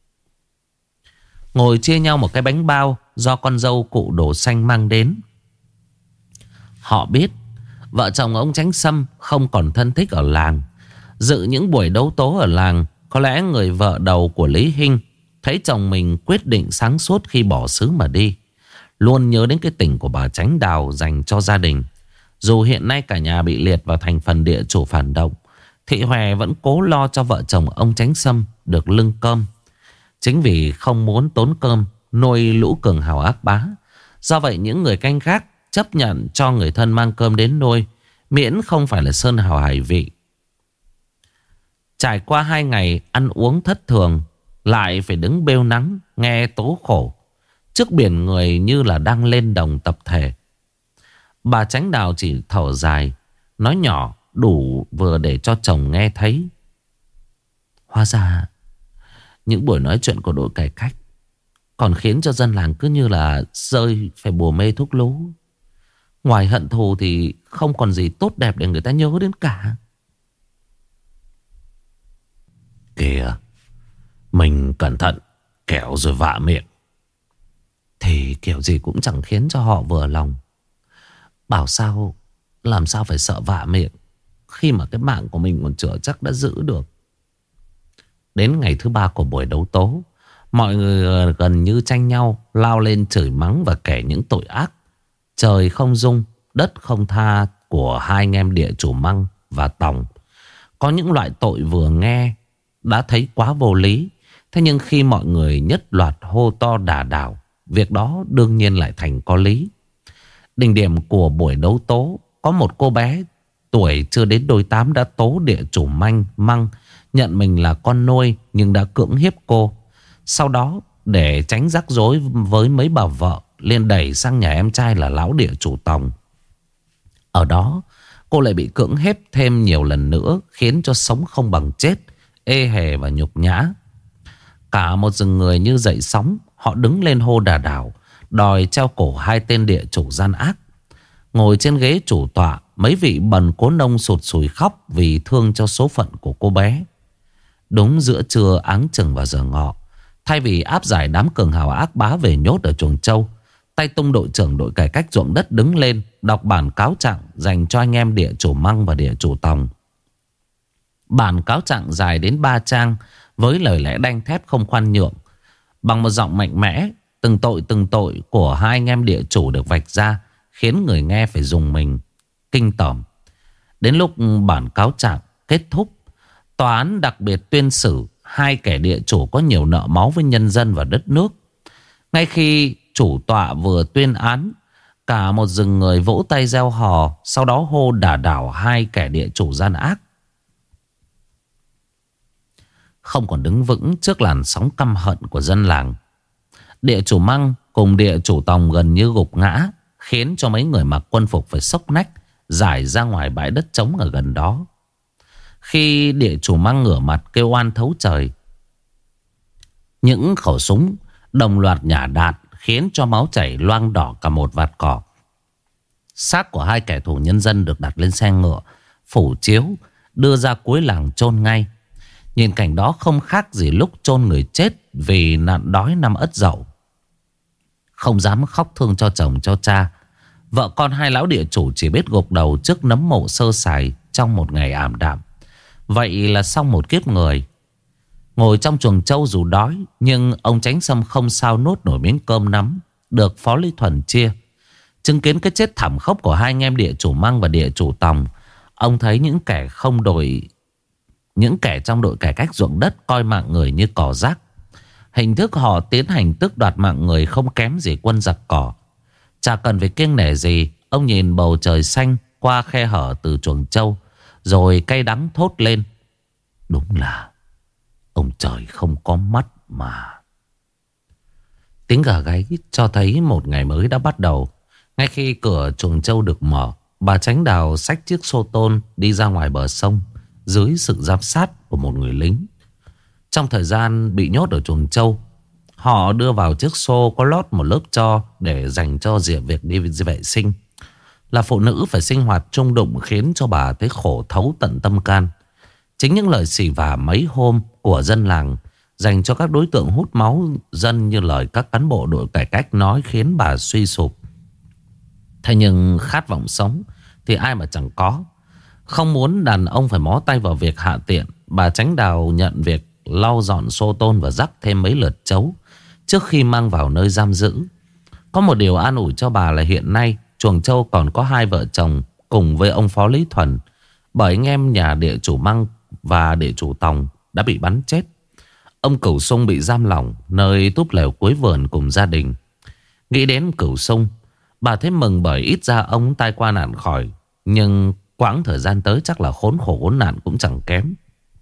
Ngồi chia nhau một cái bánh bao do con dâu cụ Đồ Xanh mang đến. Họ biết vợ chồng ông Chánh Sâm không còn thân thích ở làng. Dự những buổi đấu tố ở làng, có lẽ người vợ đầu của Lý Hinh thấy chồng mình quyết định sáng suốt khi bỏ xứ mà đi, luôn nhớ đến cái tình của bà Chánh Đào dành cho gia đình. Dù hiện nay cả nhà bị liệt vào thành phần địa chủ phản động, Thị Hòe vẫn cố lo cho vợ chồng ông Chánh Sâm được lưng cơm. Chính vì không muốn tốn cơm nuôi lũ cường hào ác bá, do vậy những người canh gác chấp nhận cho người thân mang cơm đến nuôi, miễn không phải là sơn hào hải vị. Trải qua 2 ngày ăn uống thất thường, lại phải đứng bêu nắng nghe tố khổ trước biển người như là đang lên đồng tập thể. Bà Chánh Đào chỉ thở dài, nói nhỏ đủ vừa để cho chồng nghe thấy. Hóa ra những buổi nói chuyện của đội cải cách còn khiến cho dân làng cứ như là rơi phải bùa mê thuốc lú. Ngoài hận thù thì không còn gì tốt đẹp để người ta nhớ đến cả. Kìa, mình cẩn thận, kẻo rồi vạ miệng. Thì kiểu gì cũng chẳng khiến cho họ vừa lòng. Bảo sao, làm sao phải sợ vạ miệng khi mà cái mạng của mình còn chưa chắc đã giữ được. Đến ngày thứ 3 của buổi đấu tố, mọi người gần như tranh nhau lao lên chửi mắng và kể những tội ác trời không dung, đất không tha của hai anh em địa chủ Măng và Tòng. Có những loại tội vừa nghe đã thấy quá vô lý, thế nhưng khi mọi người nhất loạt hô to đà đảo, việc đó đương nhiên lại thành có lý. Đỉnh điểm của buổi đấu tố, có một cô bé tuổi chưa đến đôi 8 đã tố địa chủ Măng nhận mình là con nuôi nhưng đã cưỡng hiếp cô. Sau đó để tránh rắc rối với mấy bà vợ, liền đẩy sang nhà em trai là lão địa chủ Tòng. Ở đó cô lại bị cưỡng hiếp thêm nhiều lần nữa, khiến cho sống không bằng chết, ê hề và nhục nhã. Cả một rừng người như dậy sóng, họ đứng lên hô đà đảo, đòi treo cổ hai tên địa chủ gian ác. Ngồi trên ghế chủ tọa, mấy vị bần cố nông sụt sùi khóc vì thương cho số phận của cô bé. Đúng giữa trưa áng chừng vào giờ ngọ, thay vì áp giải đám cường hào ác bá về nhốt ở chuồng trâu, tay tung đội trưởng đội cải cách ruộng đất đứng lên đọc bản cáo trạng dành cho anh em địa chủ Măng và địa chủ Tòng. Bản cáo trạng dài đến 3 trang với lời lẽ đanh thép không khoan nhượng. Bằng một giọng mạnh mẽ, từng tội của hai anh em địa chủ được vạch ra, khiến người nghe phải rùng mình, kinh tởm. Đến lúc bản cáo trạng kết thúc, tòa án đặc biệt tuyên xử hai kẻ địa chủ có nhiều nợ máu với nhân dân và đất nước. Ngay khi chủ tọa vừa tuyên án, cả một rừng người vỗ tay reo hò, sau đó hô đả đảo hai kẻ địa chủ gian ác. Không còn đứng vững trước làn sóng căm hận của dân làng, địa chủ Măng cùng địa chủ Tòng gần như gục ngã, khiến cho mấy người mặc quân phục phải xốc nách giải ra ngoài bãi đất trống ở gần đó. Khi địa chủ Măng ngửa mặt kêu oan thấu trời, những khẩu súng đồng loạt nhả đạn, khiến cho máu chảy loang đỏ cả một vạt cỏ. Xác của hai kẻ thù nhân dân được đặt lên xe ngựa, phủ chiếu, đưa ra cuối làng chôn ngay. Nhìn cảnh đó không khác gì lúc chôn người chết vì nạn đói năm Ất Dậu. Không dám khóc thương cho chồng cho cha, vợ con hai lão địa chủ chỉ biết gục đầu trước nấm mộ sơ sài trong một ngày ảm đạm. Vậy là xong một kiếp người. Ngồi trong chuồng trâu dù đói, nhưng ông Chánh Sâm không sao nuốt nổi miếng cơm nắm được Phó Lý Thuần chia. Chứng kiến cái chết thảm khốc của hai anh em địa chủ Măng và địa chủ Tòng, ông thấy những kẻ trong đội cải cách ruộng đất coi mạng người như cỏ rác. Hình thức họ tiến hành tước đoạt mạng người không kém gì quân giặc cỏ. Chả cần phải kiêng nể gì, ông nhìn bầu trời xanh qua khe hở từ chuồng trâu, rồi cay đắng thốt lên: đúng là ông trời không có mắt mà. Tiếng gà gáy cho thấy một ngày mới đã bắt đầu. Ngay khi cửa chuồng trâu được mở, bà Chánh Đào xách chiếc xô tôn đi ra ngoài bờ sông dưới sự giám sát của một người lính. Trong thời gian bị nhốt ở chuồng trâu, họ đưa vào chiếc xô có lót một lớp tro để dành cho việc đi vệ sinh. Là phụ nữ phải sinh hoạt chung đụng khiến cho bà thấy khổ thấu tận tâm can. Chính những lời xỉ vả mấy hôm của dân làng dành cho các đối tượng hút máu dân như lời các cán bộ đội cải cách nói khiến bà suy sụp. Thế nhưng khát vọng sống thì ai mà chẳng có. Không muốn đàn ông phải mó tay vào việc hạ tiện, bà Chánh Đào nhận việc lau dọn xô tôn và rắc thêm mấy lượt trấu trước khi mang vào nơi giam giữ. Có một điều an ủi cho bà là hiện nay chuồng trâu còn có hai vợ chồng cùng với ông Phó Lý Thuần, bởi anh em nhà địa chủ Măng và địa chủ Tòng đã bị bắn chết. Ông Cửu Sung bị giam lỏng nơi túp lều cuối vườn cùng gia đình. Nghĩ đến Cửu Sung, bà thấy mừng bởi ít ra ông tai qua nạn khỏi. Nhưng quãng thời gian tới chắc là khốn khổ khốn nạn cũng chẳng kém.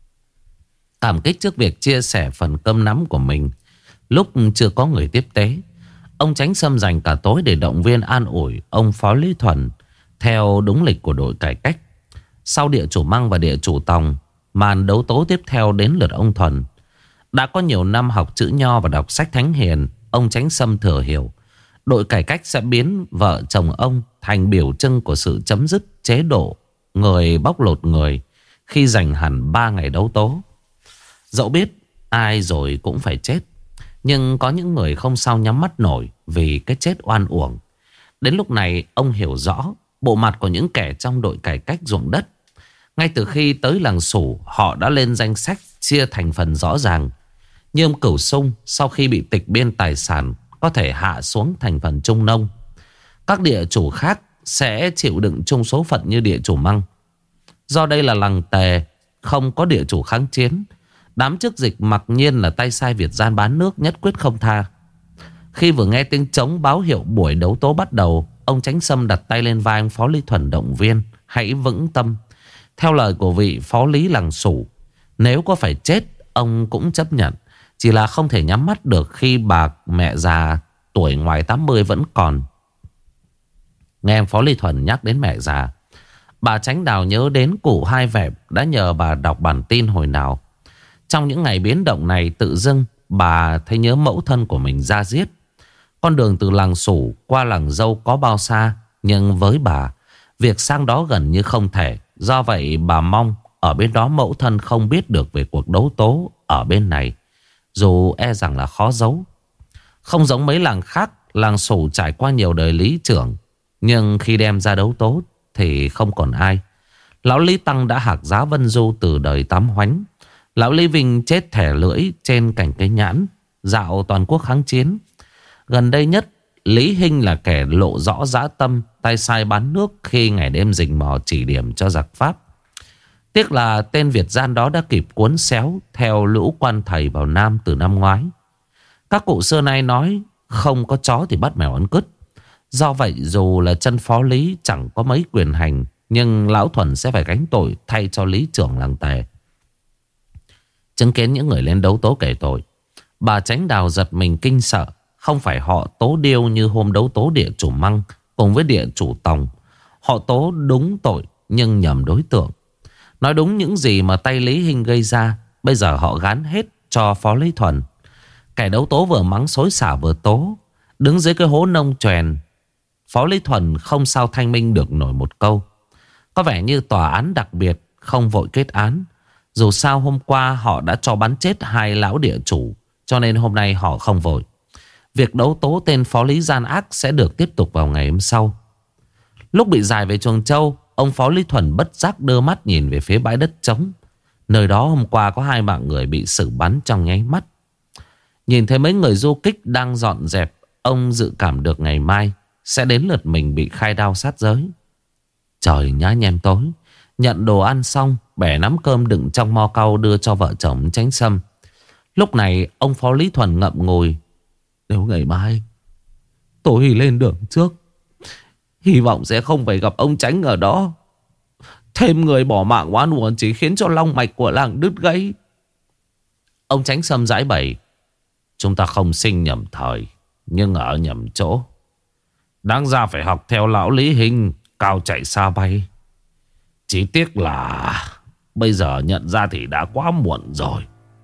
Cảm kích trước việc chia sẻ phần cơm nắm của mình lúc chưa có người tiếp tế, ông Chánh Sâm dành cả tối để động viên an ủi ông Phó Lý Thuần theo đúng lịch của đội cải cách. Sau địa chủ Măng và địa chủ Tòng, màn đấu tố tiếp theo đến lượt ông Thuần. Đã có nhiều năm học chữ nho và đọc sách thánh hiền, ông Chánh Sâm thừa hiểu đội cải cách sẽ biến vợ chồng ông thành biểu trưng của sự chấm dứt chế độ người bóc lột người khi dành hẳn 3 ngày đấu tố. Dẫu biết ai rồi cũng phải chết, nhưng có những người không sao nhắm mắt nổi vì cái chết oan uổng. Đến lúc này ông hiểu rõ bộ mặt của những kẻ trong đội cải cách ruộng đất. Ngay từ khi tới làng Sủ, họ đã lên danh sách chia thành phần rõ ràng. Như ông Cửu Sung sau khi bị tịch biên tài sản có thể hạ xuống thành phần trung nông. Các địa chủ khác sẽ chịu đựng chung số phận như địa chủ Măng. Do đây là làng Tề, không có địa chủ kháng chiến, đám chức dịch mặc nhiên là tay sai Việt gian bán nước nhất quyết không tha. Khi vừa nghe tiếng trống báo hiệu buổi đấu tố bắt đầu, ông Chánh Sâm đặt tay lên vai ông Phó Lý Thuần động viên: hãy vững tâm. Theo lời của vị Phó Lý làng Sủ, nếu có phải chết ông cũng chấp nhận. Chỉ là không thể nhắm mắt được khi bà mẹ già tuổi ngoài 80 vẫn còn. Nghe em Phó Lý Thuần nhắc đến mẹ già, bà Chánh Đào nhớ đến cụ Hai Vẹp đã nhờ bà đọc bản tin hồi nào. Trong những ngày biến động này, tự dưng bà thấy nhớ mẫu thân của mình ra diết. Con đường từ làng Sủ qua làng Dâu có bao xa, nhưng với bà, việc sang đó gần như không thể. Do vậy bà mong ở bên đó mẫu thân không biết được về cuộc đấu tố ở bên này, dù e rằng là khó giấu. Không giống mấy làng khác, làng Sủ trải qua nhiều đời lý trưởng, nhưng khi đem ra đấu tố thì không còn ai. Lão Lý Tăng đã hạc giá Vân Du từ đời Tám Hoánh. Lão Lý Vinh chết thẻ lưỡi trên cành cây nhãn, dạo toàn quốc kháng chiến. Gần đây nhất, Lý Hinh là kẻ lộ rõ dã tâm, tay sai bán nước khi ngày đêm rình mò chỉ điểm cho giặc Pháp. Tiếc là tên Việt gian đó đã kịp cuốn xéo theo lũ quan thầy vào Nam từ năm ngoái. Các cụ xưa nay nói không có chó thì bắt mèo ăn cứt. Do vậy dù là chân Phó Lý chẳng có mấy quyền hành, nhưng Lão Thuần sẽ phải gánh tội thay cho Lý trưởng làng Tề. Chứng kiến những người lên đấu tố kể tội, bà Chánh Đào giật mình kinh sợ. Không phải họ tố điêu như hôm đấu tố địa chủ Măng cùng với địa chủ Tòng. Họ tố đúng tội nhưng nhầm đối tượng. Nói đúng những gì mà tay Lý Hinh gây ra, bây giờ họ gán hết cho Phó Lý Thuần. Kẻ đấu tố vừa mắng xối xả vừa tố, đứng dưới cái hố nông chèn. Phó Lý Thuần không sao thanh minh được nổi một câu. Có vẻ như tòa án đặc biệt không vội kết án. Dù sao hôm qua họ đã cho bắn chết hai lão địa chủ, cho nên hôm nay họ không vội. Việc đấu tố tên Phó Lý gian ác sẽ được tiếp tục vào ngày hôm sau. Lúc bị giải về chuồng trâu, ông Phó Lý Thuần bất giác đưa mắt nhìn về phía bãi đất trống. Nơi đó hôm qua có 2 mạng người bị xử bắn trong nháy mắt. Nhìn thấy mấy người du kích đang dọn dẹp, ông dự cảm được ngày mai sẽ đến lượt mình bị khai đao sát giới. Trời nhá nhem tối, nhận đồ ăn xong, bẻ nắm cơm đựng trong mo cau đưa cho vợ chồng Chánh Sâm. Lúc này ông Phó Lý Thuần ngậm ngùi. Nếu ngày mai tôi lên đường trước, hy vọng sẽ không phải gặp ông Chánh ở đó. Thêm người bỏ mạng oan uổng chỉ khiến cho long mạch của làng đứt gãy. Ông Chánh Sâm giải bày. Chúng ta không sinh nhầm thời, nhưng ở nhầm chỗ. Đáng ra phải học theo lão Lý Hình, cao chạy xa bay. Chỉ tiếc là bây giờ nhận ra thì đã quá muộn rồi.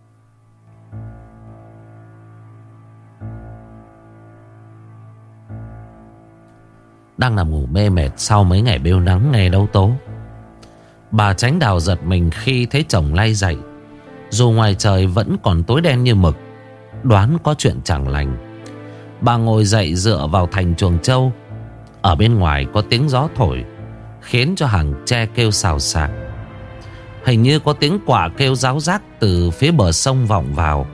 Đang nằm ngủ mê mệt sau mấy ngày bêu nắng nghe đấu tố, bà Chánh Đào giật mình khi thấy chồng lay dậy. Dù ngoài trời vẫn còn tối đen như mực, đoán có chuyện chẳng lành. Bà ngồi dậy dựa vào thành chuồng trâu. Ở bên ngoài có tiếng gió thổi, khiến cho hàng tre kêu xào xạc. Hình như có tiếng quạ kêu ráo rác từ phía bờ sông vọng vào.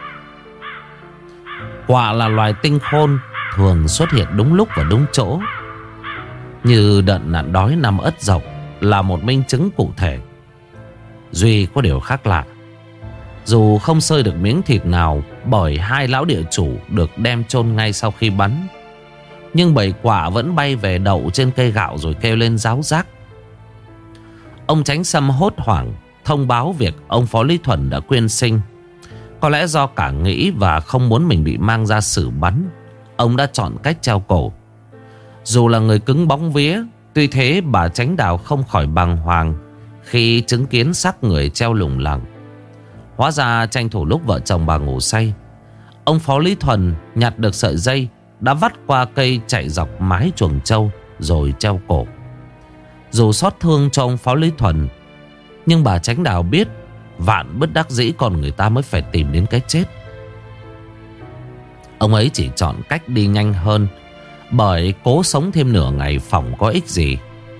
Quạ là loài tinh khôn, thường xuất hiện đúng lúc và đúng chỗ. Như đợt nạn đói năm Ất Dậu là một minh chứng cụ thể. Duy có điều khác lạ. Dù không sơi được miếng thịt nào bởi 2 lão địa chủ được đem chôn ngay sau khi bắn, nhưng bầy quạ vẫn bay về đậu trên cây gạo rồi kêu lên ráo rác. Ông Chánh Sâm hốt hoảng thông báo việc ông Phó Lý Thuần đã quyên sinh. Có lẽ do cả nghĩ và không muốn mình bị mang ra xử bắn, ông đã chọn cách treo cổ. Dù là người cứng bóng vía, tuy thế bà Chánh Đào không khỏi bàng hoàng khi chứng kiến xác người treo lủng lẳng. Hóa ra tranh thủ lúc vợ chồng bà ngủ say, ông Phó Lý Thuần nhặt được sợi dây đã vắt qua cây chạy dọc mái chuồng trâu rồi treo cổ. Dù xót thương cho ông Phó Lý Thuần, nhưng bà Chánh Đào biết vạn bất đắc dĩ con người ta mới phải tìm đến cái chết. Ông ấy chỉ chọn cách đi nhanh hơn, bởi cố sống thêm nửa ngày phỏng có ích gì.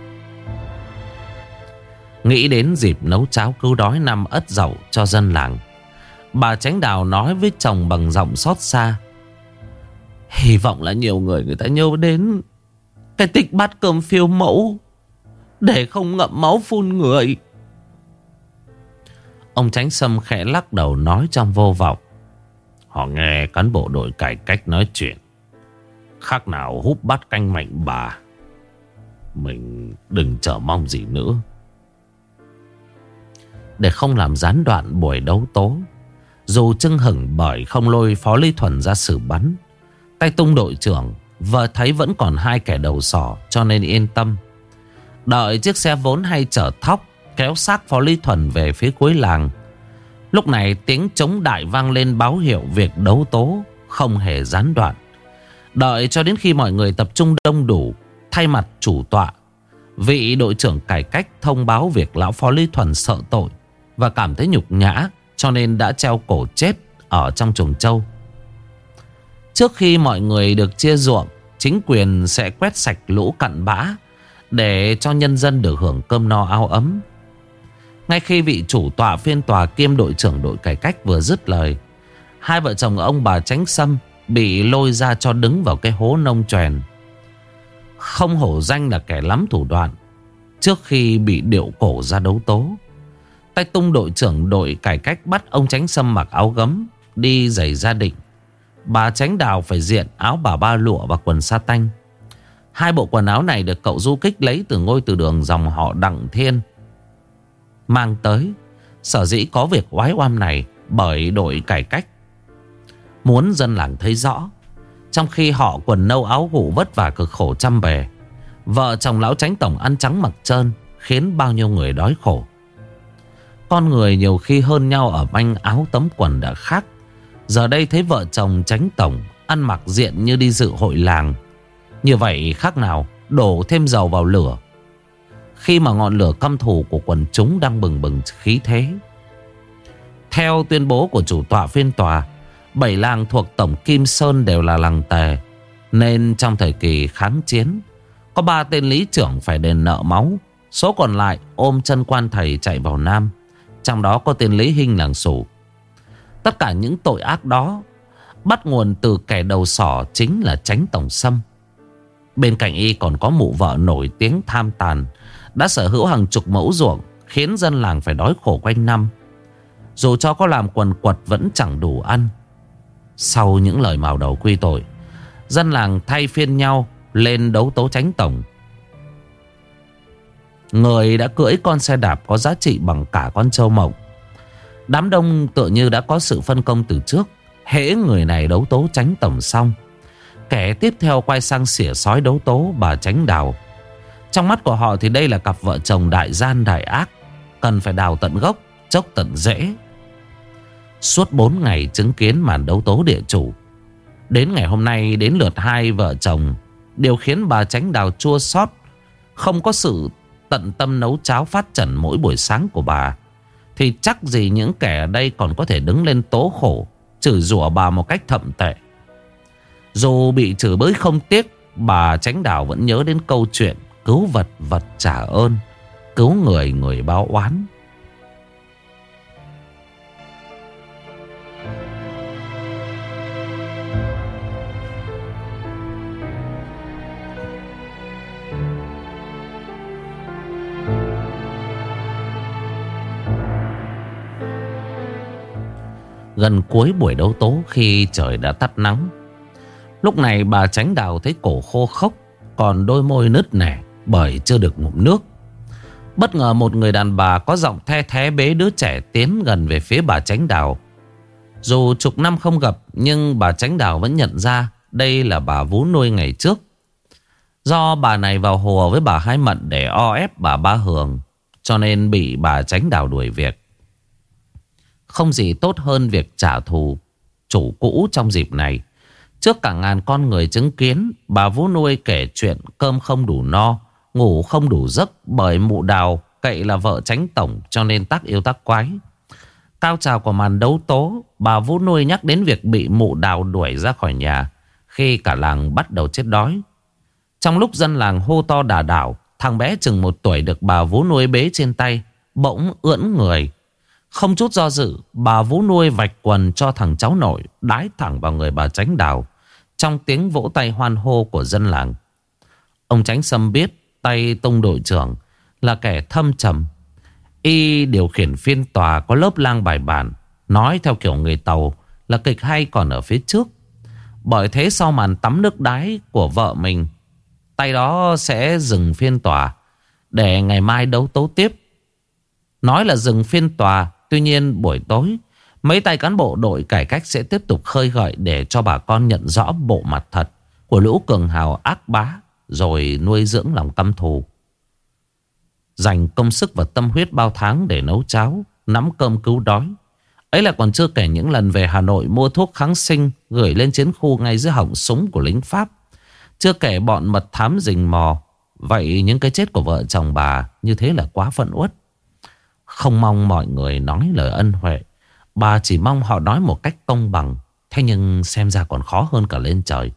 Nghĩ đến dịp nấu cháo cứu đói năm Ất Dậu cho dân làng, bà Chánh Đào nói với chồng bằng giọng xót xa. Hy vọng là nhiều người ta nhớ đến cái tích bát cơm phiêu mẫu, để không ngậm máu phun người. Ông Chánh Sâm khẽ lắc đầu nói trong vô vọng. Họ nghe cán bộ đội cải cách nói chuyện, khác nào húp bát canh mạnh bà. Mình đừng chờ mong gì nữa. Để không làm gián đoạn buổi đấu tố, dù chưng hửng bởi không lôi Phó Lý Thuần ra xử bắn, Tay Tung đội trưởng vừa thấy vẫn còn 2 kẻ đầu sỏ cho nên yên tâm. Đợi chiếc xe vốn hay chở thóc kéo xác Phó Lý Thuần về phía cuối làng. Lúc này tiếng trống đại vang lên báo hiệu việc đấu tố không hề gián đoạn. Đợi cho đến khi mọi người tập trung đông đủ, thay mặt chủ tọa, vị đội trưởng cải cách thông báo việc lão Phó Lý Thuần sợ tội và cảm thấy nhục nhã, cho nên đã treo cổ chết ở trong chuồng trâu. Trước khi mọi người được chia ruộng, chính quyền sẽ quét sạch lũ cặn bã để cho nhân dân được hưởng cơm no áo ấm. Ngay khi vị chủ tọa phiên tòa kiêm đội trưởng đội cải cách vừa dứt lời, 2 vợ chồng ông bà Chánh Sâm bị lôi ra cho đứng vào cái hố nông choèn. Không hổ danh là kẻ lắm thủ đoạn, trước khi bị điệu cổ ra đấu tố, Tay Tung đội trưởng đội cải cách bắt ông Chánh Sâm mặc áo gấm, đi giày gia đình. Bà Chánh Đào phải diện áo bà ba lụa và quần sa tanh. 2 bộ quần áo này được cậu du kích lấy từ ngôi từ đường dòng họ Đặng Thiên mang tới. Sở dĩ có việc oái oăm này bởi đội cải cách muốn dân làng thấy rõ, trong khi họ quần nâu áo gụ vất vả cực khổ trăm bề, vợ chồng lão Chánh tổng ăn trắng mặc trơn, khiến bao nhiêu người đói khổ. Con người nhiều khi hơn nhau ở manh áo tấm quần đã khác. Giờ đây thấy vợ chồng Chánh tổng ăn mặc diện như đi dự hội làng, như vậy khác nào đổ thêm dầu vào lửa, khi mà ngọn lửa căm thù của quần chúng đang bừng bừng khí thế. Theo tuyên bố của chủ tọa phiên tòa, 7 làng thuộc tổng Kim Sơn đều là làng Tề, nên trong thời kỳ kháng chiến có 3 tên lý trưởng phải đền nợ máu. Số còn lại ôm chân quan thầy chạy vào Nam, trong đó có tên Lý Hinh làng Sủ. Tất cả những tội ác đó bắt nguồn từ kẻ đầu sỏ chính là Chánh Tổng Sâm. Bên cạnh y còn có mụ vợ nổi tiếng tham tàn, đã sở hữu hàng chục mẫu ruộng, khiến dân làng phải đói khổ quanh năm. Dù cho có làm quần quật vẫn chẳng đủ ăn. Sau những lời mào đầu quy tội, dân làng thay phiên nhau lên đấu tố Chánh Tổng. Người đã cưỡi con xe đạp có giá trị bằng cả con trâu mộng. Đám đông tựa như đã có sự phân công từ trước. Hễ người này đấu tố Chánh Tổng xong, kẻ tiếp theo quay sang xỉa xói đấu tố bà Chánh Đào. Trong mắt của họ thì đây là cặp vợ chồng đại gian đại ác, cần phải đào tận gốc, chốc tận rễ. Suốt 4 ngày chứng kiến màn đấu tố địa chủ, đến ngày hôm nay đến lượt hai vợ chồng. Điều khiến bà Chánh Đào chua xót không có sự tận tâm nấu cháo phát trần mỗi buổi sáng của bà, thì chắc gì những kẻ ở đây còn có thể đứng lên tố khổ, chửi rủa bà một cách thậm tệ. Dù bị chửi bới không tiếc, bà Chánh Đào vẫn nhớ đến câu chuyện cứu vật vật trả ơn, cứu người người báo oán. Gần cuối buổi đấu tố, khi trời đã tắt nắng, lúc này bà Chánh Đào thấy cổ khô khốc, còn đôi môi nứt nẻ bởi chưa được ngụm nước. Bất ngờ một người đàn bà có giọng the thé bế đứa trẻ tiến gần về phía bà Chánh Đào. Dù chục năm không gặp, nhưng bà Chánh Đào vẫn nhận ra đây là bà vú nuôi ngày trước. Do bà này vào hùa với bà Hai Mận để o ép bà Ba Hường, cho nên bị bà Chánh Đào đuổi việc. Không gì tốt hơn việc trả thù chủ cũ trong dịp này. Trước cả ngàn con người chứng kiến, bà vú nuôi kể chuyện cơm không đủ no, ngủ không đủ giấc, bởi mụ Đào cậy là vợ Chánh Tổng cho nên tác yêu tác quái. Cao trào của màn đấu tố, bà vú nuôi nhắc đến việc bị mụ Đào đuổi ra khỏi nhà khi cả làng bắt đầu chết đói. Trong lúc dân làng hô to đà đảo, thằng bé chừng 1 tuổi được bà vú nuôi bế trên tay bỗng ưỡn người. Không chút do dự, bà vú nuôi vạch quần cho thằng cháu nội đái thẳng vào người bà Chánh Đào, trong tiếng vỗ tay hoan hô của dân làng. Ông Chánh Sâm biết tay Tông đội trưởng là kẻ thâm trầm. Y điều khiển phiên tòa có lớp lang bài bản, nói theo kiểu người Tàu là kịch hay còn ở phía trước. Bởi thế sau màn tắm nước đái của vợ mình, tay đó sẽ dừng phiên tòa để ngày mai đấu tố tiếp. Nói là dừng phiên tòa, tuy nhiên buổi tối mấy tay cán bộ đội cải cách sẽ tiếp tục khơi gợi để cho bà con nhận rõ bộ mặt thật của lũ cường hào ác bá, rồi nuôi dưỡng lòng căm thù. Dành công sức và tâm huyết bao tháng để nấu cháo, nắm cơm cứu đói. Ấy là còn chưa kể những lần về Hà Nội mua thuốc kháng sinh gửi lên chiến khu ngay dưới họng súng của lính Pháp. Chưa kể bọn mật thám rình mò. Vậy những cái chết của vợ chồng bà như thế là quá phận uất. Không mong mọi người nói lời ân huệ, bà chỉ mong họ nói một cách công bằng. Thế nhưng xem ra còn khó hơn cả lên trời.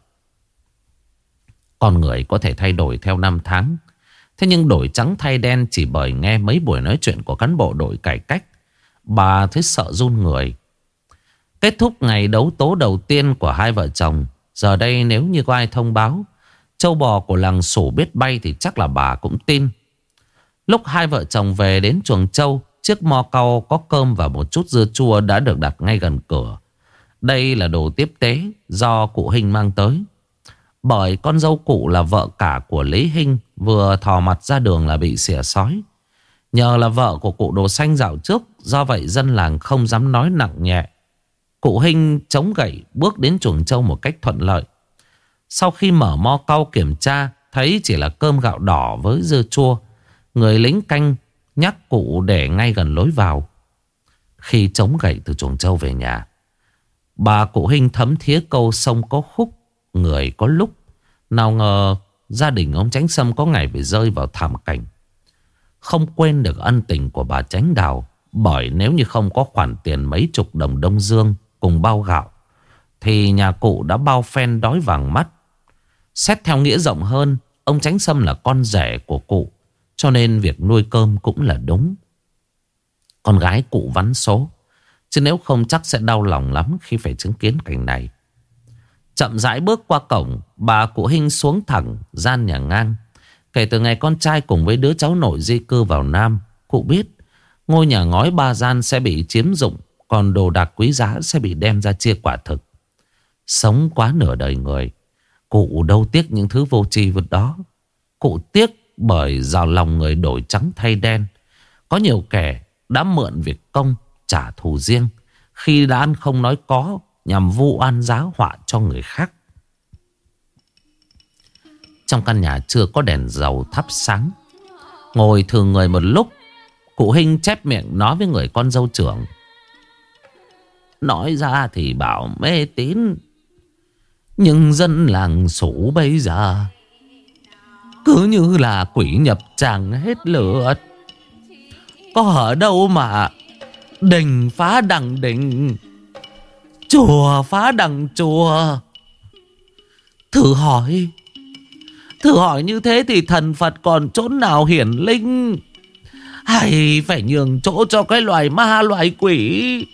Con người có thể thay đổi theo năm tháng, thế nhưng đổi trắng thay đen chỉ bởi nghe mấy buổi nói chuyện của cán bộ đội cải cách, bà thấy sợ run người. Kết thúc ngày đấu tố đầu tiên của hai vợ chồng, giờ đây nếu như có ai thông báo trâu bò của làng Sủ biết bay thì chắc là bà cũng tin. Lúc hai vợ chồng về đến chuồng trâu, chiếc mo cau có cơm và một chút dưa chua đã được đặt ngay gần cửa. Đây là đồ tiếp tế do cụ Hinh mang tới. Bởi con dâu cụ là vợ cả của Lý Hinh vừa thò mặt ra đường là bị xỉa xói. Nhờ là vợ của cụ Đồ Xanh dạo trước, do vậy dân làng không dám nói nặng nhẹ. Cụ Hinh chống gậy bước đến chuồng trâu một cách thuận lợi. Sau khi mở mo cau kiểm tra, thấy chỉ là cơm gạo đỏ với dưa chua. Người lính canh nhắc cụ để ngay gần lối vào. Khi chống gậy từ chuồng trâu về nhà, bà cụ Hinh thấm thía câu sông có khúc, người có lúc. Nào ngờ gia đình ông Chánh Sâm có ngày phải rơi vào thảm cảnh. Không quên được ân tình của bà Chánh Đào. Bởi nếu như không có khoản tiền mấy chục đồng Đông Dương cùng bao gạo, thì nhà cụ đã bao phen đói vàng mắt. Xét theo nghĩa rộng hơn, ông Chánh Sâm là con rể của cụ, cho nên việc nuôi cơm cũng là đúng. con gái cụ vắn số, chứ nếu không chắc sẽ đau lòng lắm khi phải chứng kiến cảnh này. Chậm rãi bước qua cổng, bà cụ Hinh xuống thẳng gian nhà ngang. Kể từ ngày con trai cùng với đứa cháu nội di cư vào Nam, cụ biết ngôi nhà ngói 3 gian sẽ bị chiếm dụng, còn đồ đạc quý giá sẽ bị đem ra chia quả thực. Sống quá nửa đời người, cụ đâu tiếc những thứ vô tri vật đó. Cụ tiếc bởi giàu lòng người đổi trắng thay đen. Có nhiều kẻ đã mượn việc công trả thù riêng, khi đã ăn không nói có, nhằm vu oan giá họa cho người khác. Trong căn nhà chưa có đèn dầu thắp sáng. Ngồi thường người một lúc, cụ Hinh chép miệng nói với người con dâu trưởng: nói ra thì bảo mê tín, nhưng dân làng Sủ bây giờ cứ như là quỷ nhập tràng hết lượt. Có ở đâu mà đình phá đằng đình, chùa phá đằng chùa. Thử hỏi như thế thì thần Phật còn chốn nào hiển linh, hay phải nhường chỗ cho cái loài ma loài quỷ?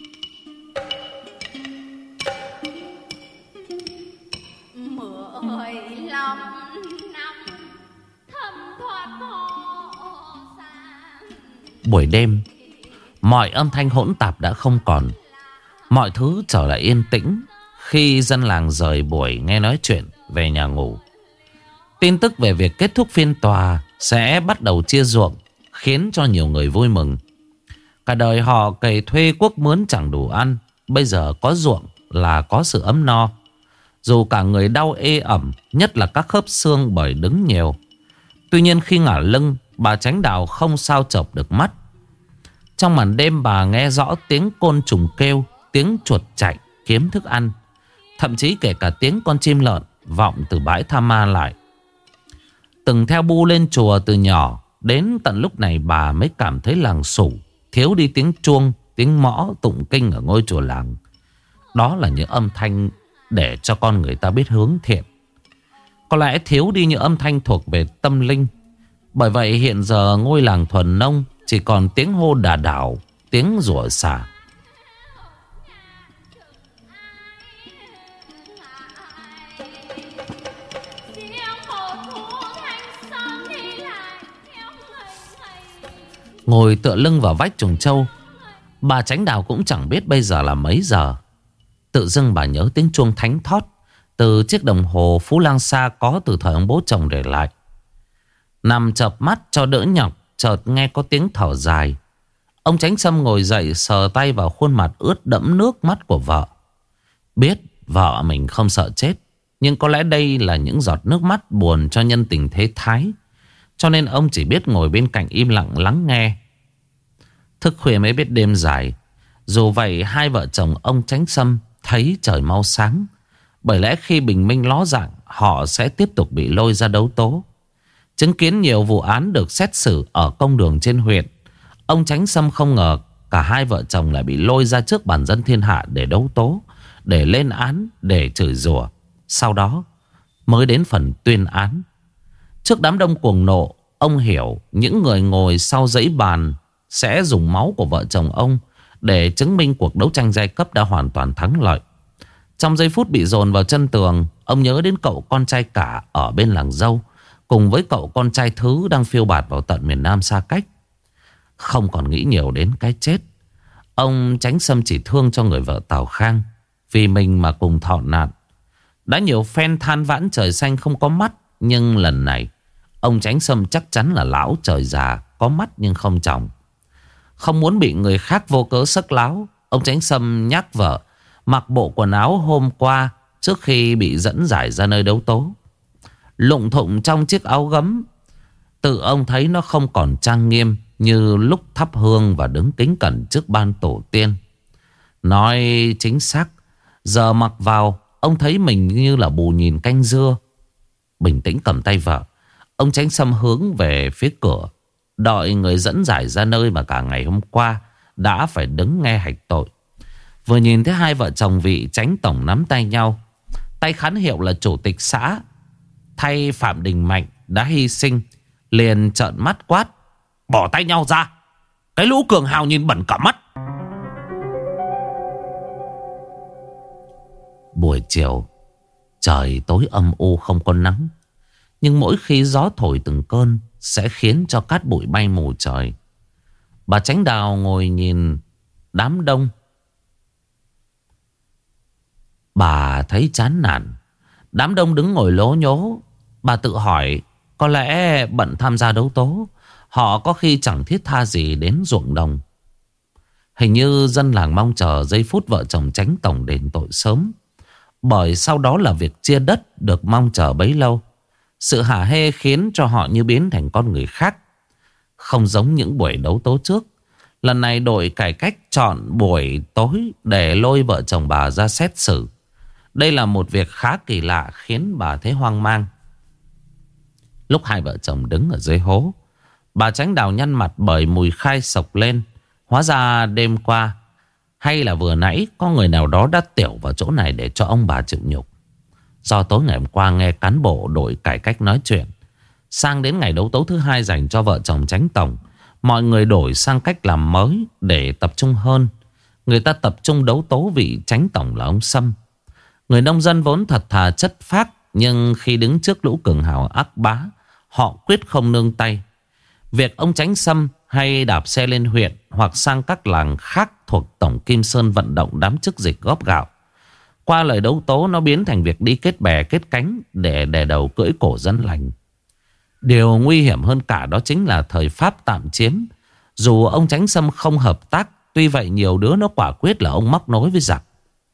Buổi đêm, mọi âm thanh hỗn tạp đã không còn. Mọi thứ trở lại yên tĩnh khi dân làng rời buổi nghe nói chuyện về nhà ngủ. Tin tức về việc kết thúc phiên tòa sẽ bắt đầu chia ruộng khiến cho nhiều người vui mừng. Cả đời họ cày thuê cuốc mướn chẳng đủ ăn, bây giờ có ruộng là có sự ấm no. Dù cả người đau ê ẩm, nhất là các khớp xương bởi đứng nhiều. Tuy nhiên khi ngả lưng, bà Chánh Đào không sao chợp được mắt. Trong màn đêm bà nghe rõ tiếng côn trùng kêu, tiếng chuột chạy kiếm thức ăn. Thậm chí kể cả tiếng con chim lợn vọng từ bãi Tha Ma lại. Từng theo bu lên chùa từ nhỏ, đến tận lúc này bà mới cảm thấy làng Sủ thiếu đi tiếng chuông, tiếng mõ tụng kinh ở ngôi chùa làng. Đó là những âm thanh để cho con người ta biết hướng thiện. Có lẽ thiếu đi những âm thanh thuộc về tâm linh. Bởi vậy hiện giờ ngôi làng thuần nông chỉ còn tiếng hô đà đảo, tiếng rủa xả. Ngồi tựa lưng vào vách chuồng trâu, bà Chánh Đào cũng chẳng biết bây giờ là mấy giờ. Tự dưng bà nhớ tiếng chuông thánh thót từ chiếc đồng hồ Phú Lang Sa có từ thời ông bố chồng để lại. Nằm chợp mắt cho đỡ nhọc, chợt nghe có tiếng thở dài. Ông Chánh Sâm ngồi dậy sờ tay vào khuôn mặt ướt đẫm nước mắt của vợ. Biết vợ mình không sợ chết, nhưng có lẽ đây là những giọt nước mắt buồn cho nhân tình thế thái, cho nên ông chỉ biết ngồi bên cạnh im lặng lắng nghe. Thức khuya mới biết đêm dài. Dù vậy hai vợ chồng ông Chánh Sâm thấy trời mau sáng. Bởi lẽ khi bình minh ló dạng, họ sẽ tiếp tục bị lôi ra đấu tố. Chứng kiến nhiều vụ án được xét xử ở công đường trên huyện, ông Chánh Sâm không ngờ cả hai vợ chồng lại bị lôi ra trước bàn dân thiên hạ để đấu tố, để lên án, để chửi rủa. Sau đó mới đến phần tuyên án. Trước đám đông cuồng nộ, ông hiểu những người ngồi sau dãy bàn sẽ dùng máu của vợ chồng ông để chứng minh cuộc đấu tranh giai cấp đã hoàn toàn thắng lợi. Trong giây phút bị dồn vào chân tường, ông nhớ đến cậu con trai cả ở bên làng dâu, cùng với cậu con trai thứ đang phiêu bạt vào tận miền Nam xa cách. Không còn nghĩ nhiều đến cái chết, ông Chánh Sâm chỉ thương cho người vợ Tào Khang, vì mình mà cùng thọ nạn. Đã nhiều phen than vãn trời xanh không có mắt, nhưng lần này ông Chánh Sâm chắc chắn là lão trời già có mắt nhưng không tròng. Không muốn bị người khác vô cớ sấc láo, ông Chánh Sâm nhắc vợ mặc bộ quần áo hôm qua trước khi bị dẫn giải ra nơi đấu tố. Lụng thụng trong chiếc áo gấm, tự ông thấy nó không còn trang nghiêm như lúc thắp hương và đứng kính cẩn trước ban tổ tiên. Nói chính xác, giờ mặc vào ông thấy mình như là bù nhìn canh dưa. Bình tĩnh cầm tay vợ, ông Chánh Sâm hướng về phía cửa, đợi người dẫn giải ra nơi mà cả ngày hôm qua đã phải đứng nghe hạch tội. Vừa nhìn thấy hai vợ chồng vị chánh tổng nắm tay nhau, tay khán hiệu là chủ tịch xã thay Phạm Đình Mạnh đã hy sinh, liền trợn mắt quát: bỏ tay nhau ra! Cái lũ cường hào nhìn bẩn cả mắt. Buổi chiều trời tối âm u không có nắng, nhưng mỗi khi gió thổi từng cơn sẽ khiến cho cát bụi bay mù trời. Bà Chánh Đào ngồi nhìn đám đông. Bà thấy chán nản. Đám đông đứng ngồi lố nhố. Bà tự hỏi, có lẽ bận tham gia đấu tố, họ có khi chẳng thiết tha gì đến ruộng đồng. Hình như dân làng mong chờ giây phút vợ chồng Chánh tổng đền tội sớm, bởi sau đó là việc chia đất được mong chờ bấy lâu. Sự hả hê khiến cho họ như biến thành con người khác, không giống những buổi đấu tố trước. Lần này đội cải cách chọn buổi tối để lôi vợ chồng bà ra xét xử. Đây là một việc khá kỳ lạ, khiến bà thấy hoang mang. Lúc hai vợ chồng đứng ở dưới hố, bà Chánh Đào nhăn mặt bởi mùi khai sộc lên. Hóa ra đêm qua hay là vừa nãy có người nào đó đã tiểu vào chỗ này để cho ông bà chịu nhục. Do tối ngày hôm qua nghe cán bộ đội cải cách nói chuyện, sang đến ngày đấu tố thứ hai dành cho vợ chồng Chánh tổng, mọi người đổi sang cách làm mới để tập trung hơn. Người ta tập trung đấu tố vị Chánh tổng là ông Sâm. Người nông dân vốn thật thà chất phác, nhưng khi đứng trước lũ cường hào ác bá, họ quyết không nương tay. Việc ông Chánh Sâm hay đạp xe lên huyện hoặc sang các làng khác thuộc Tổng Kim Sơn vận động đám chức dịch góp gạo, qua lời đấu tố nó biến thành việc đi kết bè kết cánh để đè đầu cưỡi cổ dân lành. Điều nguy hiểm hơn cả đó chính là thời Pháp tạm chiếm. Dù ông Chánh Sâm không hợp tác, tuy vậy nhiều đứa nó quả quyết là ông móc nối với giặc.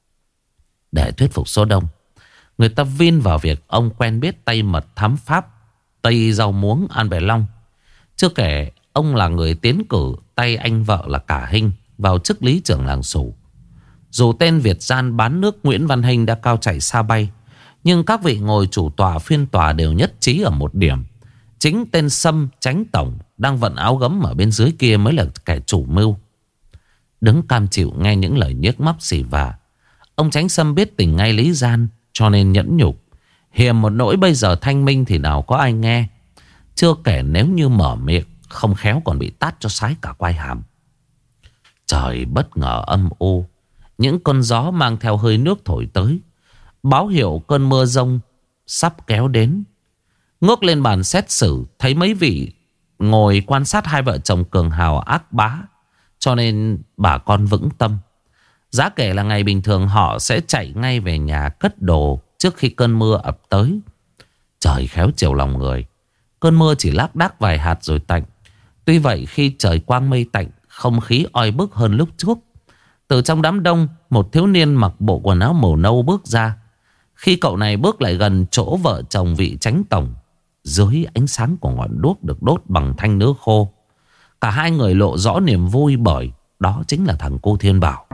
Để thuyết phục số đông, người ta vin vào việc ông quen biết tay mật thám Pháp Tây Rau Muống An Bè Long. Chưa kể ông là người tiến cử tay anh vợ là Cả Hinh vào chức lý trưởng làng Sủ. Dù tên Việt gian bán nước Nguyễn Văn Hinh đã cao chạy xa bay, nhưng các vị ngồi chủ tọa phiên tòa đều nhất trí ở một điểm: chính tên Sâm Chánh tổng đang vận áo gấm ở bên dưới kia mới là kẻ chủ mưu. Đứng cam chịu nghe những lời nhếch móc xỉ vả, ông Chánh Sâm biết tình ngay lý gian, cho nên nhẫn nhục. Hiềm một nỗi bây giờ thanh minh thì nào có ai nghe. Chưa kể nếu như mở miệng không khéo còn bị tát cho sái cả quai hàm. Trời bất ngờ âm u. Những cơn gió mang theo hơi nước thổi tới, báo hiệu cơn mưa giông sắp kéo đến. Ngước lên bàn xét xử, thấy mấy vị ngồi quan sát hai vợ chồng cường hào ác bá, cho nên bà con vững tâm. Giá kể là ngày bình thường họ sẽ chạy ngay về nhà cất đồ trước khi cơn mưa ập tới. Trời khéo chiều lòng người. Cơn mưa chỉ lác đác vài hạt rồi tạnh. Tuy vậy khi trời quang mây tạnh, không khí oi bức hơn lúc trước. Từ trong đám đông, một thiếu niên mặc bộ quần áo màu nâu bước ra. Khi cậu này bước lại gần chỗ vợ chồng vị Chánh tổng, dưới ánh sáng của ngọn đuốc được đốt bằng thanh nứa khô, cả hai người lộ rõ niềm vui, bởi đó chính là thằng cô Thiên Bảo.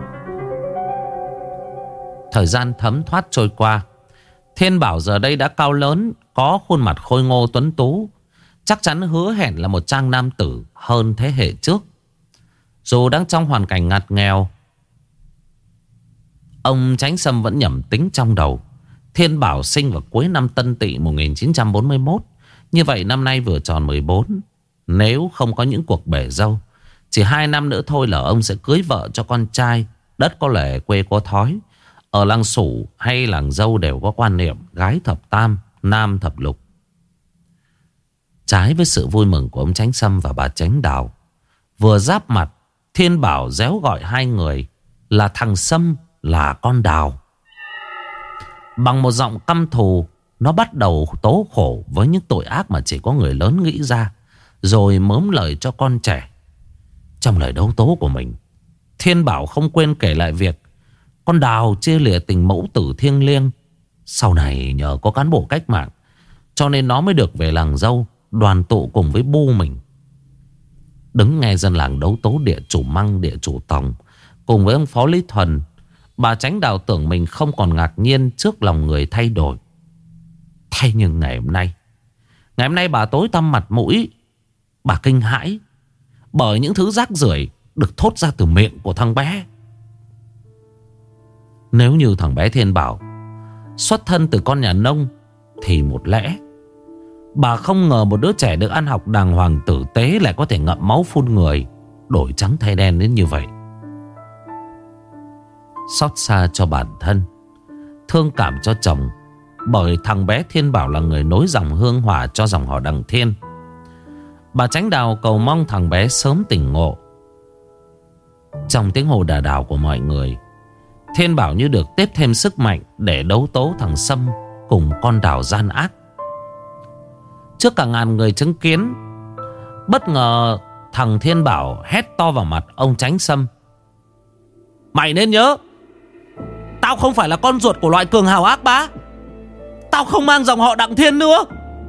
Thời gian thấm thoát trôi qua. Thiên Bảo giờ đây đã cao lớn, có khuôn mặt khôi ngô tuấn tú, chắc chắn hứa hẹn là một trang nam tử hơn thế hệ trước. Dù đang trong hoàn cảnh ngặt nghèo, ông Chánh Sâm vẫn nhẩm tính trong đầu. Thiên Bảo sinh vào cuối năm Tân Tỵ 1941. Như vậy năm nay vừa tròn 14. Nếu không có những cuộc bể dâu, chỉ 2 năm nữa thôi là ông sẽ cưới vợ cho con trai. Đất có lẽ quê có thói. Ở làng Sủ hay làng Dâu đều có quan niệm gái thập tam, nam thập lục. Trái với sự vui mừng của ông Chánh Sâm và bà Chánh Đào, vừa giáp mặt, Thiên Bảo réo gọi hai người là thằng Sâm, là con Đào. Bằng một giọng căm thù, nó bắt đầu tố khổ với những tội ác mà chỉ có người lớn nghĩ ra, rồi mớm lời cho con trẻ. Trong lời đấu tố của mình, Thiên Bảo không quên kể lại việc con Đào chia lìa tình mẫu tử thiêng liêng. Sau này nhờ có cán bộ cách mạng, cho nên nó mới được về làng Dâu đoàn tụ cùng với bu mình. Đứng nghe dân làng đấu tố địa chủ Măng, địa chủ Tòng cùng với ông Phó Lý Thuần, bà Chánh Đào tưởng mình không còn ngạc nhiên trước lòng người thay đổi. Thế nhưng ngày hôm nay bà tối tăm mặt mũi. Bà kinh hãi bởi những thứ rác rưởi được thốt ra từ miệng của thằng bé. Nếu như thằng bé Thiên Bảo xuất thân từ con nhà nông thì một lẽ bà không ngờ một đứa trẻ được ăn học đàng hoàng tử tế lại có thể ngậm máu phun người. đổi trắng thay đen đến như vậy. Xót xa cho bản thân, thương cảm cho chồng, bởi thằng bé Thiên Bảo là người nối dòng hương hỏa cho dòng họ Đằng Thiên. Bà Chánh Đào cầu mong thằng bé sớm tỉnh ngộ. Trong tiếng hô đà đào của mọi người, Thiên Bảo như được tiếp thêm sức mạnh để đấu tố thằng Sâm cùng con Đào gian ác. Trước cả ngàn người chứng kiến, bất ngờ thằng Thiên Bảo hét to vào mặt ông Chánh Sâm: "Mày nên nhớ, tao không phải là con ruột của loại cường hào ác bá. Tao không mang dòng họ Đặng Thiên nữa."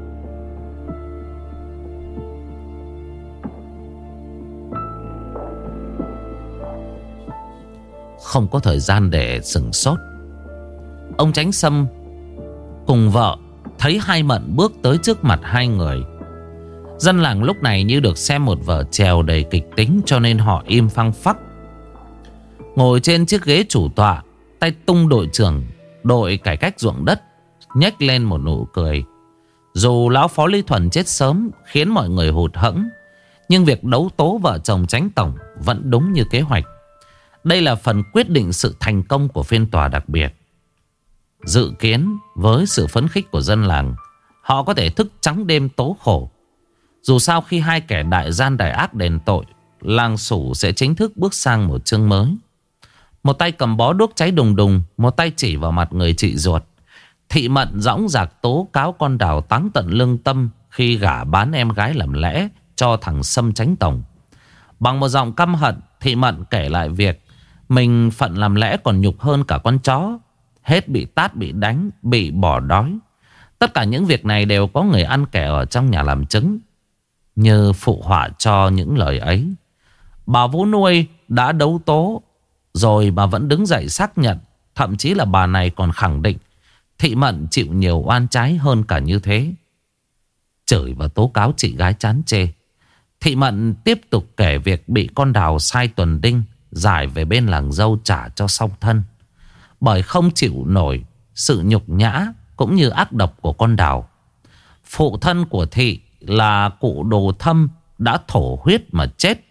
Không có thời gian để sửng sốt, ông Chánh Sâm cùng vợ thấy hai Mận bước tới trước mặt hai người. Dân làng lúc này như được xem một vở chèo đầy kịch tính, cho nên họ im phăng phắc. Ngồi trên chiếc ghế chủ tọa, tay tung đội trưởng đội cải cách ruộng đất nhếch lên một nụ cười. Dù lão Phó Lý Thuần chết sớm khiến mọi người hụt hẫng, nhưng việc đấu tố vợ chồng Chánh tổng vẫn đúng như kế hoạch. Đây là phần quyết định sự thành công của phiên tòa đặc biệt. Dự kiến với sự phấn khích của dân làng, họ có thể thức trắng đêm tố khổ. Dù sao khi hai kẻ đại gian đại ác đền tội, làng Sủ sẽ chính thức bước sang một chương mới. Một tay cầm bó đuốc cháy đùng đùng, một tay chỉ vào mặt người chị ruột. Thị Mận dõng dạc tố cáo con Đào táng tận lương tâm khi gả bán em gái làm lẽ cho thằng Sâm Chánh tổng. Bằng một giọng căm hận, Thị Mận kể lại việc mình phận làm lẽ còn nhục hơn cả con chó. Hết bị tát, bị đánh, bị bỏ đói. Tất cả những việc này đều có người ăn kẻ ở trong nhà làm chứng. Như phụ họa cho những lời ấy, bà vú nuôi đã đấu tố rồi mà vẫn đứng dậy xác nhận. Thậm chí là bà này còn khẳng định Thị Mận chịu nhiều oan trái hơn cả như thế. Chửi và tố cáo chị gái chán chê, Thị Mận tiếp tục kể việc bị con Đào sai tuần đinh giải về bên làng dâu trả cho song thân, bởi không chịu nổi sự nhục nhã cũng như ác độc của con Đào. Phụ thân của Thị là cụ Đồ Thâm đã thổ huyết mà chết.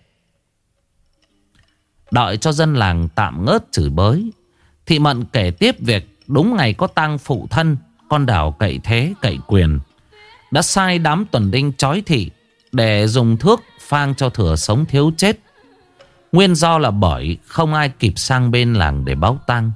Đợi cho dân làng tạm ngớt chửi bới, Thị Mận kể tiếp việc đúng ngày có tang phụ thân, con Đào cậy thế cậy quyền đã sai đám tuần đinh trói Thị để dùng thước phang cho thừa sống thiếu chết. Nguyên do là bởi không ai kịp sang bên làng để báo tang.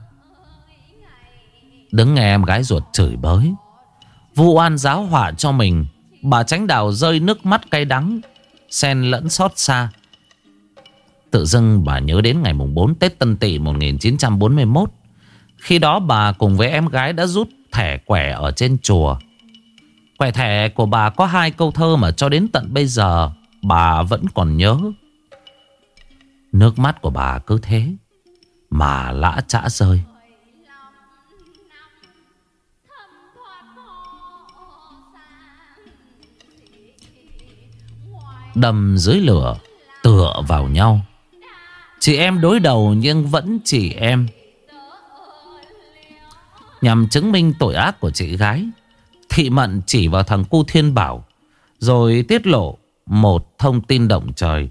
Đứng nghe em gái ruột chửi bới, vu oan giáo họa cho mình, bà Chánh Đào rơi nước mắt cay đắng xen lẫn xót xa. Tự dưng bà nhớ đến ngày mùng 4 Tết Tân Tỵ 1941. Khi đó bà cùng với em gái đã rút thẻ quẻ ở trên chùa. Quẻ thẻ của bà có 2 câu thơ mà cho đến tận bây giờ bà vẫn còn nhớ. Nước mắt của bà cứ thế mà lã chã rơi. Đầm dưới lửa tựa vào nhau, chị em đối đầu nhưng vẫn chỉ em. Nhằm chứng minh tội ác của chị gái, Thị Mận chỉ vào thằng cu Thiên Bảo rồi tiết lộ một thông tin động trời.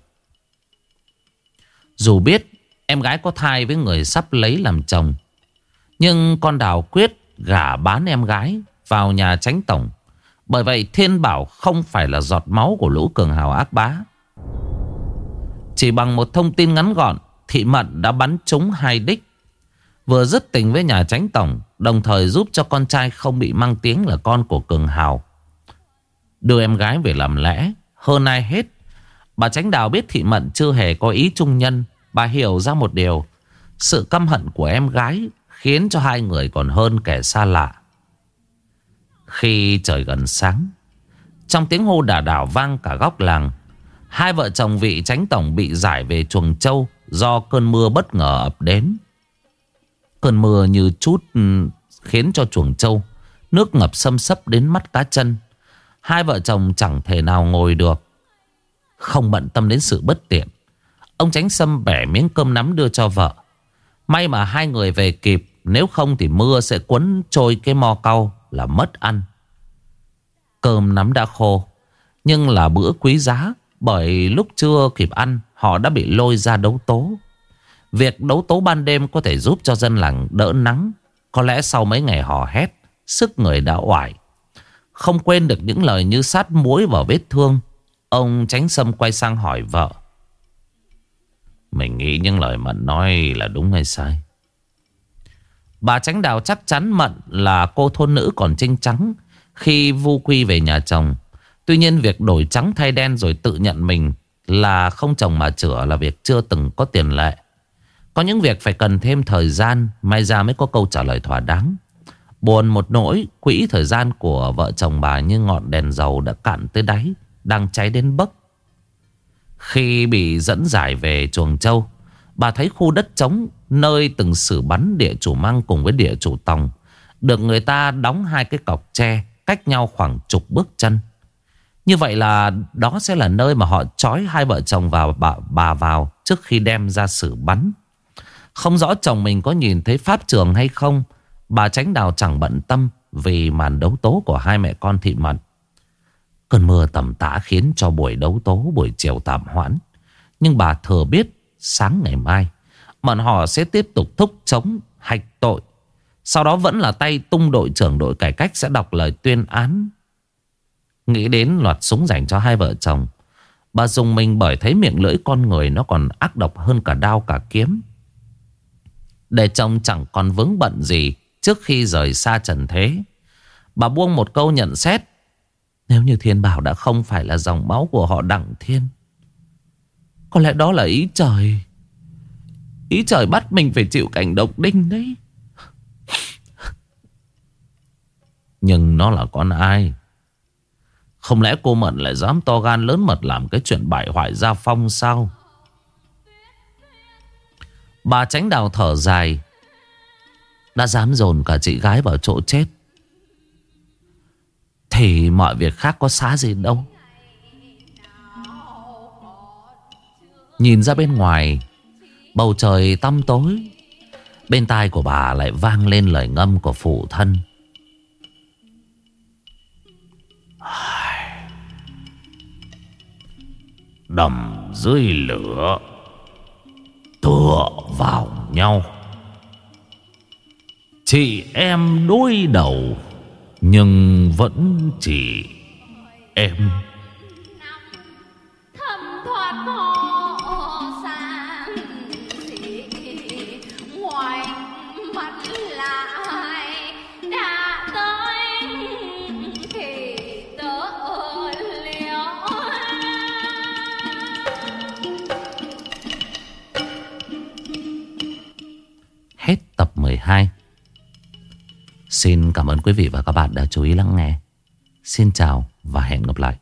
Dù biết em gái có thai với người sắp lấy làm chồng, nhưng con Đào quyết gả bán em gái vào nhà Chánh tổng. Bởi vậy Thiên Bảo không phải là giọt máu của lũ cường hào ác bá. Chỉ bằng một thông tin ngắn gọn, Thị Mận đã bắn trúng 2 đích. Vừa dứt tình với nhà Chánh tổng, đồng thời giúp cho con trai không bị mang tiếng là con của cường hào, đưa em gái về làm lẽ. Hơn ai hết, bà Chánh Đào biết Thị Mận chưa hề có ý trung nhân. Bà hiểu ra một điều, sự căm hận của em gái khiến cho hai người còn hơn kẻ xa lạ. Khi trời gần sáng, trong tiếng hô đà đảo vang cả góc làng, hai vợ chồng vị Chánh tổng bị giải về chuồng trâu do cơn mưa bất ngờ ập đến. Cơn mưa như chút khiến cho chuồng trâu nước ngập xâm xấp đến mắt cá chân. Hai vợ chồng chẳng thể nào ngồi được. Không bận tâm đến sự bất tiện, ông Chánh Sâm bẻ miếng cơm nắm đưa cho vợ. May mà hai người về kịp, nếu không thì mưa sẽ cuốn trôi cái mo cau là mất ăn. Cơm nắm đã khô, nhưng là bữa quý giá Bởi lúc chưa kịp ăn, họ đã bị lôi ra đấu tố. Việc đấu tố ban đêm có thể giúp cho dân làng đỡ nắng. Có lẽ sau mấy ngày hò hét, sức người đã oải. Không quên được những lời như sát muối vào vết thương. Ông Chánh Sâm quay sang hỏi vợ: mình nghĩ những lời Mận nói là đúng hay sai? Bà Chánh Đào chắc chắn Mận là cô thôn nữ còn trinh trắng khi vu quy về nhà chồng. Tuy nhiên việc đổi trắng thay đen rồi tự nhận mình là không chồng mà chữa là việc chưa từng có tiền lệ. Có những việc phải cần thêm thời gian, may ra mới có câu trả lời thỏa đáng. Buồn một nỗi, quỹ thời gian của vợ chồng bà như ngọn đèn dầu đã cạn tới đáy, đang cháy đến bấc. Khi bị dẫn giải về Chuồng Châu, bà thấy khu đất trống nơi từng xử bắn địa chủ Măng cùng với địa chủ Tòng được người ta đóng hai cái cọc tre cách nhau khoảng chục bước chân. Như vậy là đó sẽ là nơi mà họ trói hai vợ chồng và bà vào trước khi đem ra xử bắn. Không rõ chồng mình có nhìn thấy pháp trường hay không, bà Chánh Đào chẳng bận tâm vì màn đấu tố của hai mẹ con thị Mận. Cơn mưa tầm tã khiến cho buổi đấu tố buổi chiều tạm hoãn. Nhưng bà thừa biết sáng ngày mai Mận họ sẽ tiếp tục thúc chống hạch tội. Sau đó vẫn là tay tung đội trưởng đội cải cách sẽ đọc lời tuyên án. Nghĩ đến loạt súng dành cho hai vợ chồng, bà dùng mình bởi thấy miệng lưỡi con người nó còn ác độc hơn cả đao cả kiếm. Để chồng chẳng còn vướng bận gì trước khi rời xa trần thế, bà buông một câu nhận xét: nếu như Thiên Bảo đã không phải là dòng máu của họ Đặng Thiên, có lẽ đó là ý trời. Ý trời bắt mình phải chịu cảnh độc đinh đấy. Nhưng nó là con ai? Không lẽ cô Mận lại dám to gan lớn mật làm cái chuyện bại hoại gia phong sao? Bà Chánh Đào thở dài. Đã dám dồn cả chị gái vào chỗ chết thì mọi việc khác có xá gì đâu. Nhìn ra bên ngoài, bầu trời tăm tối. Bên tai của bà lại vang lên lời ngâm của phụ thân: đầm dưới lửa tựa vào nhau, chị em đối đầu nhưng vẫn chỉ em. Hết tập 12. Xin cảm ơn quý vị và các bạn đã chú ý lắng nghe. Xin chào và hẹn gặp lại.